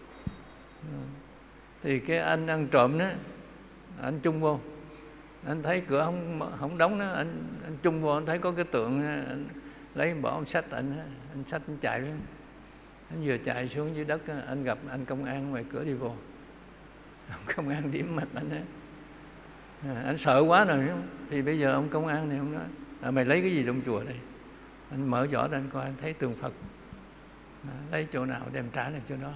Thì cái anh ăn trộm đó, anh chung vô, anh thấy cửa không không đóng đó, anh anh chung vô, anh thấy có cái tượng, anh lấy bỏ ông sách, anh anh sách anh chạy. Anh vừa chạy xuống dưới đất, anh gặp anh công an ngoài cửa đi vô. Ông công an điểm mặt anh ấy. À, anh sợ quá rồi, thì bây giờ ông công an này ông nói à, mày lấy cái gì trong chùa đây? Anh mở giỏ ra anh coi, anh thấy tượng Phật. À, lấy chỗ nào đem trả lại chỗ đó.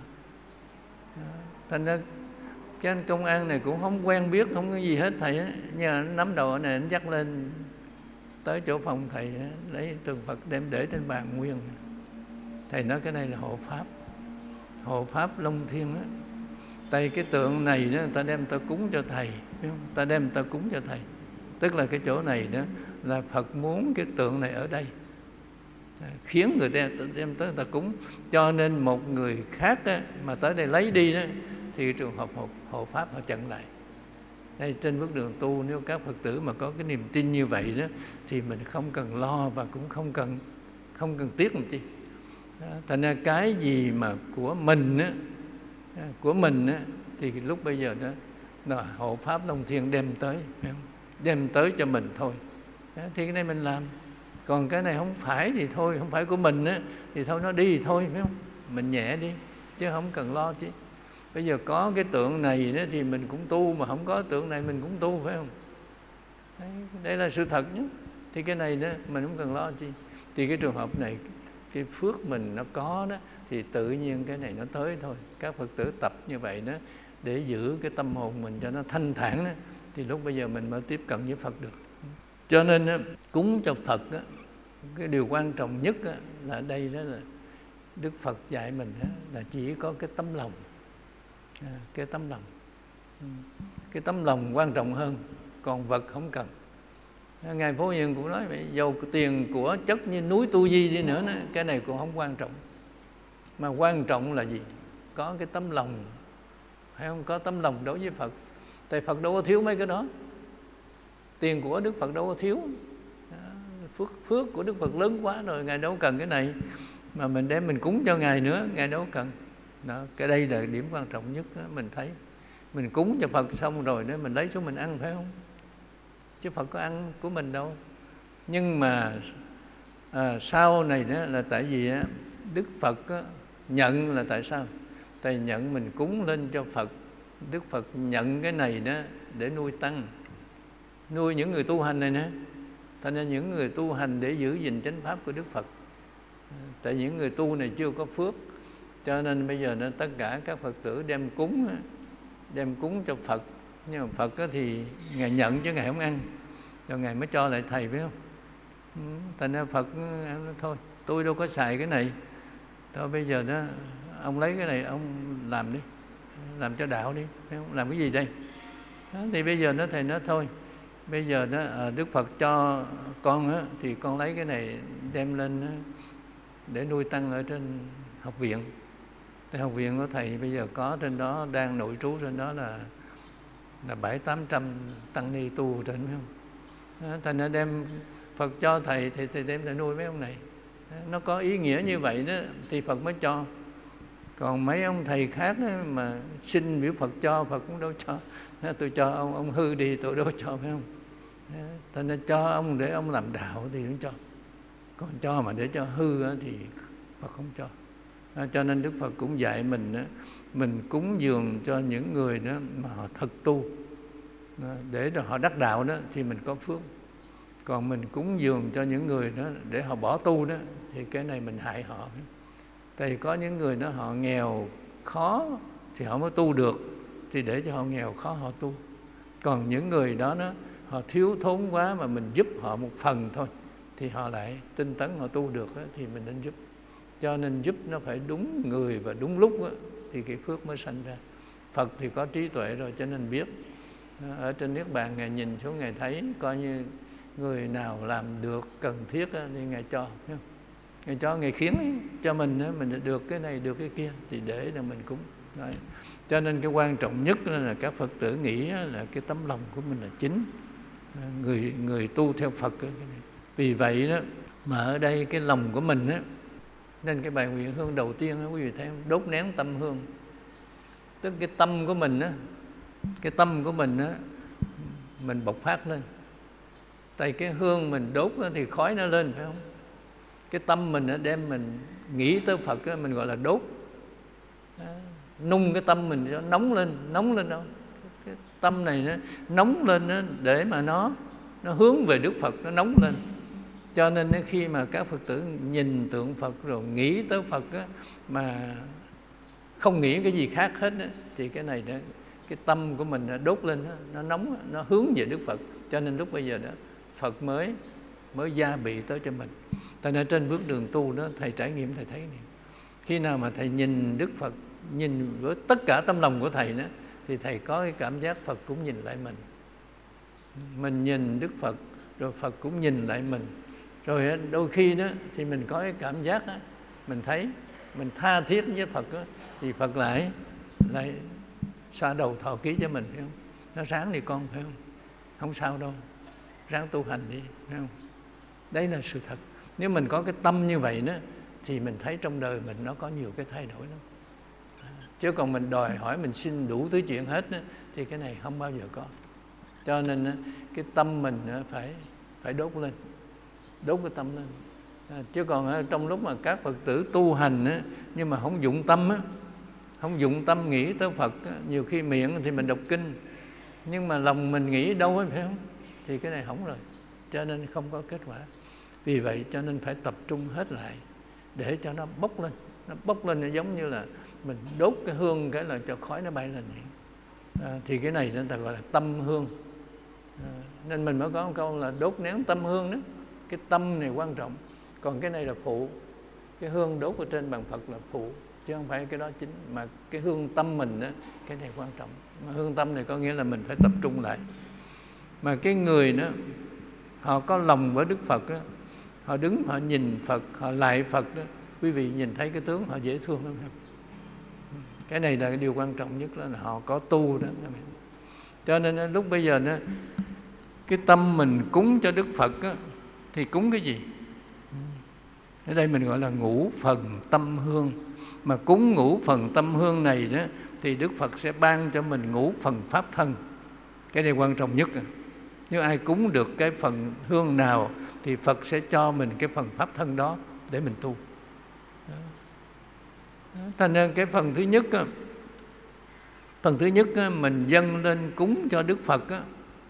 À, thành ra cái anh công an này cũng không quen biết, không có gì hết thầy á, nhưng anh nắm đầu anh này, anh dắt lên tới chỗ phòng thầy á, lấy tượng Phật đem để trên bàn nguyên. Thầy nói cái này là hộ pháp, hộ pháp Long Thiên á. Tại cái tượng này đó, người ta đem ta cúng cho thầy, biết không? Ta đem ta cúng cho thầy, tức là cái chỗ này đó là Phật muốn cái tượng này ở đây, khiến người ta đem tới ta cúng. Cho nên một người khác á, mà tới đây lấy đi đó, thì trường hợp hộ, hộ pháp họ chặn lại. Đây, trên bước đường tu, nếu các Phật tử mà có cái niềm tin như vậy đó, thì mình không cần lo và cũng không cần không cần tiếc làm chi. Thành ra cái gì mà của mình á, của mình á, thì lúc bây giờ đó là hộ pháp Long Thiên đem tới, phải không? Đem tới cho mình thôi. Đó, thì cái này mình làm. Còn cái này không phải thì thôi, không phải của mình á, thì thôi nó đi thì thôi, phải không? Mình nhẹ đi, chứ không cần lo chứ. Bây giờ có cái tượng này đó thì mình cũng tu, mà không có tượng này mình cũng tu, phải không? Đấy, đây là sự thật nhé. Thì cái này đó mình không cần lo chi. Thì cái trường hợp này, cái phước mình nó có đó, thì tự nhiên cái này nó tới thôi. Các Phật tử tập như vậy đó, để giữ cái tâm hồn mình cho nó thanh thản đó, thì lúc bây giờ mình mới tiếp cận với Phật được. Cho nên đó, cúng cho Phật đó, cái điều quan trọng nhất đó, là đây đó là Đức Phật dạy mình đó, là chỉ có cái tấm lòng, à, cái tấm lòng, cái tấm lòng quan trọng hơn, còn vật không cần. Ngài Phổ Hiền cũng nói vậy, dầu tiền của chất như núi Tu Di đi nữa đó, cái này cũng không quan trọng. Mà quan trọng là gì? Có cái tấm lòng, hay không? Có tấm lòng đối với Phật. Tại Phật đâu có thiếu mấy cái đó. Tiền của Đức Phật đâu có thiếu. Phước, phước của Đức Phật lớn quá rồi, Ngài đâu cần cái này. Mà mình đem mình cúng cho Ngài nữa, Ngài đâu cần. Đó, cái đây là điểm quan trọng nhất đó, mình thấy. Mình cúng cho Phật xong rồi đó, mình lấy xuống mình ăn, phải không? Chứ Phật có ăn của mình đâu. Nhưng mà à, sau này đó là tại vì á, Đức Phật á, nhận là tại sao? Thầy nhận mình cúng lên cho Phật. Đức Phật nhận cái này đó để nuôi tăng, nuôi những người tu hành này nè. Thành ra những người tu hành để giữ gìn chánh pháp của Đức Phật. Tại những người tu này chưa có phước, cho nên bây giờ nó tất cả các Phật tử đem cúng, đem cúng cho Phật. Nhưng mà Phật thì Ngài nhận chứ Ngài không ăn, cho Ngài mới cho lại thầy, phải không? Thành ra Phật nói, thôi tôi đâu có xài cái này, thôi bây giờ đó ông lấy cái này ông làm đi, làm cho đạo đi, phải không? Làm cái gì đây? Đó, thì bây giờ nó thầy nói thôi, bây giờ đó Đức Phật cho con á, thì con lấy cái này đem lên á, để nuôi tăng ở trên học viện. Tại học viện của thầy bây giờ có trên đó, đang nội trú trên đó là là bảy tám trăm tăng ni tu trên, phải không? Đó, thành ra đem Phật cho thầy thì thầy đem thầy nuôi mấy ông này. Đó, nó có ý nghĩa như vậy đó thì Phật mới cho. Còn mấy ông thầy khác đó, mà xin biểu Phật cho, Phật cũng đâu cho. Đó, tôi cho ông, ông hư đi tôi đâu cho, phải không? Đó, thành ra cho ông để ông làm đạo thì cũng cho. Còn cho mà để cho hư á, thì Phật không cho. À, cho nên Đức Phật cũng dạy mình á, mình cúng dường cho những người đó mà họ thực tu, à, để họ đắc đạo đó thì mình có phước. Còn mình cúng dường cho những người đó để họ bỏ tu đó thì cái này mình hại họ. Tại vì có những người đó họ nghèo khó thì họ mới tu được, thì để cho họ nghèo khó họ tu. Còn những người đó, đó họ thiếu thốn quá mà mình giúp họ một phần thôi thì họ lại tinh tấn họ tu được đó, thì mình nên giúp. Cho nên giúp nó phải đúng người và đúng lúc đó, thì cái phước mới sanh ra. Phật thì có trí tuệ rồi cho nên biết. Ở trên Niết Bàn Ngài nhìn xuống Ngài thấy coi như người nào làm được cần thiết đó, thì Ngài cho. Ngài cho, Ngài khiến cho mình đó, mình được cái này được cái kia thì để là mình cúng. Đấy. Cho nên cái quan trọng nhất là các Phật tử nghĩ là cái tấm lòng của mình là chính. Người người tu theo Phật đó. Vì vậy đó mà ở đây cái lòng của mình á, nên cái bài nguyện hương đầu tiên đó, quý vị thấy không? Đốt nén tâm hương. Tức cái tâm của mình á, cái tâm của mình á, mình bộc phát lên. Tại cái hương mình đốt á, thì khói nó lên, phải không? Cái tâm mình á, đem mình nghĩ tới Phật á, mình gọi là đốt. Đó. Nung cái tâm mình cho nóng lên, nóng lên đâu. Cái tâm này nó nóng lên đó, để mà nó nó hướng về Đức Phật, nó nóng lên. Cho nên khi mà các Phật tử nhìn tượng Phật rồi nghĩ tới Phật á, mà không nghĩ cái gì khác hết á, thì cái này đó, cái tâm của mình đốt lên đó, nó nóng, nó hướng về Đức Phật. Cho nên lúc bây giờ đó Phật mới mới gia bị tới cho mình. Tại nên trên bước đường tu đó thầy trải nghiệm thầy thấy này, khi nào mà thầy nhìn Đức Phật, nhìn với tất cả tâm lòng của thầy đó, thì thầy có cái cảm giác Phật cũng nhìn lại mình. Mình nhìn Đức Phật rồi Phật cũng nhìn lại mình. Rồi đôi khi đó thì mình có cái cảm giác đó, mình thấy mình tha thiết với Phật đó, thì Phật lại lại xoa đầu thọ ký cho mình, phải không? Nó ráng đi con, phải không? Không sao đâu, ráng tu hành đi, phải không? Đấy là sự thật. Nếu mình có cái tâm như vậy đó thì mình thấy trong đời mình nó có nhiều cái thay đổi lắm. Chứ còn mình đòi hỏi mình xin đủ thứ chuyện hết đó, thì cái này không bao giờ có. Cho nên cái tâm mình phải phải đốt lên, đốt cái tâm lên. À, chứ còn trong lúc mà các Phật tử tu hành á, nhưng mà không dụng tâm á, không dụng tâm nghĩ tới Phật á, nhiều khi miệng thì mình đọc kinh nhưng mà lòng mình nghĩ đâu ấy, phải không? Thì cái này hỏng rồi, cho nên không có kết quả. Vì vậy cho nên phải tập trung hết lại để cho nó bốc lên. Nó bốc lên nó giống như là mình đốt cái hương cái là cho khói nó bay lên. À, thì cái này người ta gọi là tâm hương. À, nên mình mới có một câu là đốt nén tâm hương đó. Cái tâm này quan trọng, còn cái này là phụ. Cái hương đốt ở trên bàn Phật là phụ, chứ không phải cái đó chính. Mà cái hương tâm mình đó, cái này quan trọng. Mà hương tâm này có nghĩa là mình phải tập trung lại. Mà cái người đó họ có lòng với Đức Phật đó, họ đứng họ nhìn Phật, họ lại Phật đó, quý vị nhìn thấy cái tướng họ dễ thương lắm không? Cái này là cái điều quan trọng nhất, là họ có tu đó. Cho nên lúc bây giờ đó, cái tâm mình cúng cho Đức Phật đó, thì cúng cái gì? Ở đây mình gọi là ngũ phần tâm hương. Mà cúng ngũ phần tâm hương này đó, thì Đức Phật sẽ ban cho mình ngũ phần pháp thân. Cái này quan trọng nhất. Nếu ai cúng được cái phần hương nào thì Phật sẽ cho mình cái phần pháp thân đó để mình tu. Thành ra cái phần thứ nhất á, phần thứ nhất á, mình dâng lên cúng cho Đức Phật á,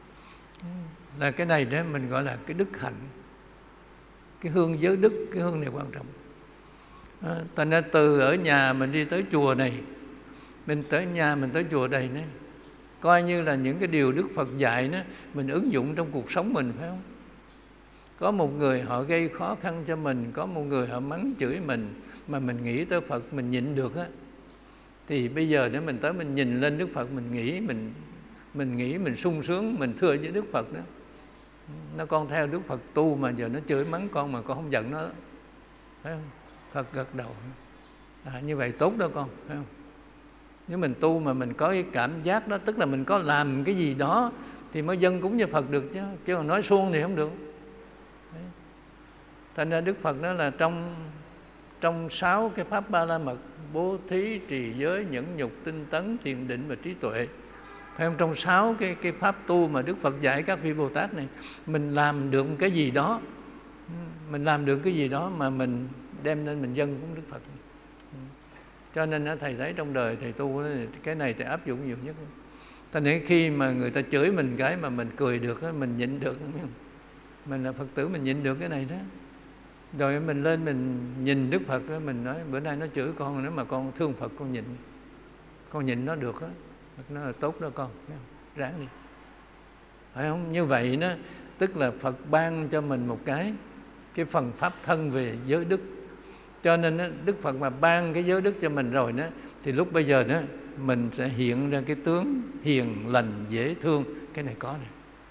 là cái này đó mình gọi là cái đức hạnh, cái hương giới đức, cái hương này quan trọng. À, thành ra từ ở nhà mình đi tới chùa này, mình tới nhà mình tới chùa đây này, coi như là những cái điều Đức Phật dạy đó mình ứng dụng trong cuộc sống mình, phải không? Có một người họ gây khó khăn cho mình, có một người họ mắng chửi mình, mà mình nghĩ tới Phật mình nhịn được á, thì bây giờ nếu mình tới mình nhìn lên Đức Phật, mình nghĩ mình mình nghĩ mình sung sướng, mình thưa với Đức Phật đó. Nó con theo Đức Phật tu mà giờ nó chửi mắng con mà con không giận nó, phải không? Phật gật đầu. À, như vậy tốt đó con, phải không? Nếu mình tu mà mình có cái cảm giác đó, tức là mình có làm cái gì đó thì mới dâng cúng cho Phật được chứ, chứ còn nói suông thì không được. Đấy. Thành ra Đức Phật đó là trong trong sáu cái pháp ba la mật: bố thí, trì giới, nhẫn nhục, tinh tấn, thiền định và trí tuệ. Phải không? Trong sáu cái cái pháp tu mà Đức Phật dạy các vị Bồ Tát này, mình làm được cái gì đó, mình làm được cái gì đó mà mình đem lên mình dâng cúng Đức Phật. Cho nên thầy thấy trong đời thầy tu cái này thầy áp dụng nhiều nhất. Thành nên khi mà người ta chửi mình cái mà mình cười được, mình nhịn được, mình là Phật tử mình nhịn được cái này đó. Rồi mình lên mình nhìn Đức Phật đó, mình nói bữa nay nó chửi con, nếu mà con thương Phật con nhịn, con nhịn nó được á, nó là tốt đó con, ráng đi, phải không? Như vậy đó, tức là Phật ban cho mình một cái cái phần pháp thân về giới đức. Cho nên đó, Đức Phật mà ban cái giới đức cho mình rồi đó, thì lúc bây giờ đó mình sẽ hiện ra cái tướng hiền lành dễ thương. Cái này có này.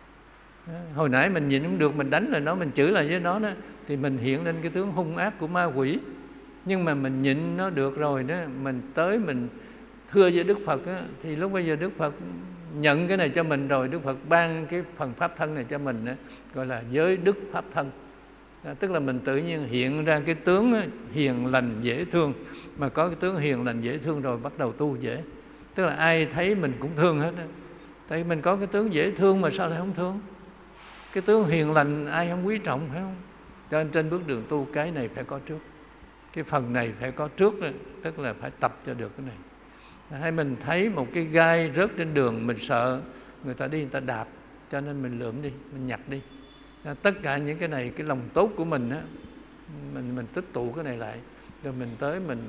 Đó, hồi nãy mình nhìn không được, mình đánh lại nó, mình chửi lại với nó đó, thì mình hiện lên cái tướng hung ác của ma quỷ. Nhưng mà mình nhịn nó được rồi đó, mình tới mình thưa với Đức Phật đó, thì lúc bây giờ Đức Phật nhận cái này cho mình rồi, Đức Phật ban cái phần pháp thân này cho mình đó, gọi là giới đức pháp thân. Đó, tức là mình tự nhiên hiện ra cái tướng đó, hiền lành dễ thương. Mà có cái tướng hiền lành dễ thương rồi bắt đầu tu dễ. Tức là ai thấy mình cũng thương hết đó. Tại vì mình có cái tướng dễ thương mà sao lại không thương? Cái tướng hiền lành ai không quý trọng, phải không? Cho nên trên bước đường tu cái này phải có trước, cái phần này phải có trước đó, tức là phải tập cho được cái này. Hay mình thấy một cái gai rớt trên đường, mình sợ người ta đi người ta đạp, cho nên mình lượm đi, mình nhặt đi. Tất cả những cái này, cái lòng tốt của mình á, mình mình tích tụ cái này lại, rồi mình tới mình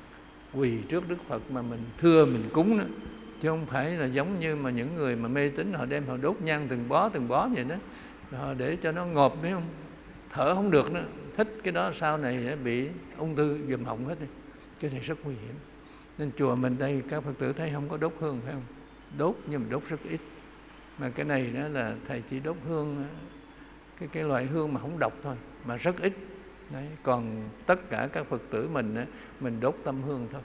quỳ trước Đức Phật mà mình thưa mình cúng đó. Chứ không phải là giống như mà những người mà mê tín họ đem họ đốt nhang từng bó từng bó vậy đó, họ để cho nó ngộp, biết không? Thở không được nữa, thích cái đó sau này bị ung thư dùm họng hết đi. Cái này rất nguy hiểm. Nên chùa mình đây các Phật tử thấy không có đốt hương, phải không? Đốt nhưng mà đốt rất ít. Mà cái này đó là thầy chỉ đốt hương, cái cái loại hương mà không độc thôi, mà rất ít. Đấy. Còn tất cả các Phật tử mình mình đốt tâm hương thôi.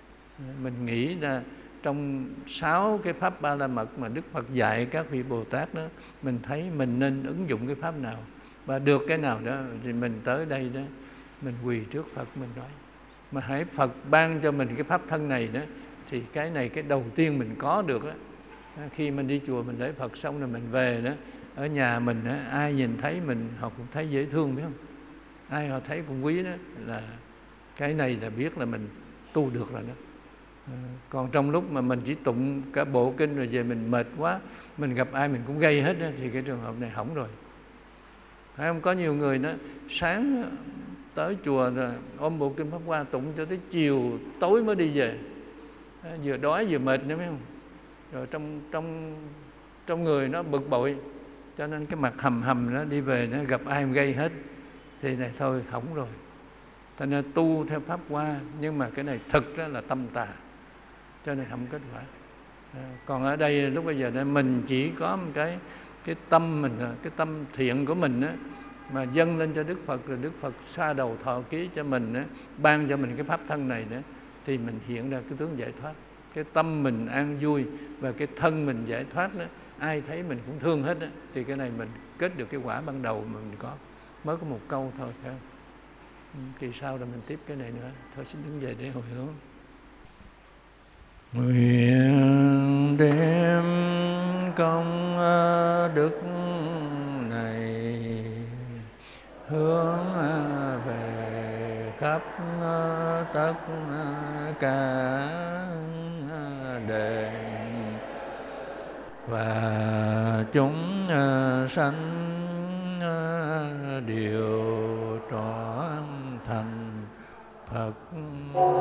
Mình nghĩ ra trong sáu cái pháp ba la mật mà Đức Phật dạy các vị Bồ Tát đó, mình thấy mình nên ứng dụng cái pháp nào và được cái nào đó thì mình tới đây đó, mình quỳ trước Phật mình nói. Mà hãy Phật ban cho mình cái pháp thân này đó, thì cái này cái đầu tiên mình có được đó. Khi mình đi chùa mình lễ Phật xong rồi mình về đó, ở nhà mình đó, ai nhìn thấy mình họ cũng thấy dễ thương, biết không? Ai họ thấy cũng quý đó, là cái này là biết là mình tu được rồi đó. À, còn trong lúc mà mình chỉ tụng cả bộ kinh rồi về mình mệt quá, mình gặp ai mình cũng gây hết đó, thì cái trường hợp này hỏng rồi. Phải không? Có nhiều người đó sáng tới chùa rồi ôm bộ kinh Pháp Hoa tụng cho tới chiều tối mới đi về, à, vừa đói vừa mệt nữa, biết không? Rồi trong trong trong người nó bực bội, cho nên cái mặt hầm hầm nó đi về nó gặp ai cũng gây hết, thì này thôi hỏng rồi. Thành ra tu theo Pháp Hoa, nhưng mà cái này thực ra là tâm tà, cho nên không kết quả. À, còn ở đây lúc bây giờ này, mình chỉ có một cái cái tâm mình, cái tâm thiện của mình á, mà dâng lên cho Đức Phật, rồi Đức Phật sa đầu thọ ký cho mình á, ban cho mình cái pháp thân này nữa, thì mình hiện ra cái tướng giải thoát. Cái tâm mình an vui và cái thân mình giải thoát đó, ai thấy mình cũng thương hết đó, thì cái này mình kết được cái quả ban đầu mà mình có. Mới có một câu thôi, phải không? Kỳ sau là mình tiếp cái này nữa. Thôi xin đứng dậy để hồi hướng. Nguyện đem công đức này hướng về khắp tất cả đời, và chúng sanh đều trọn thành Phật.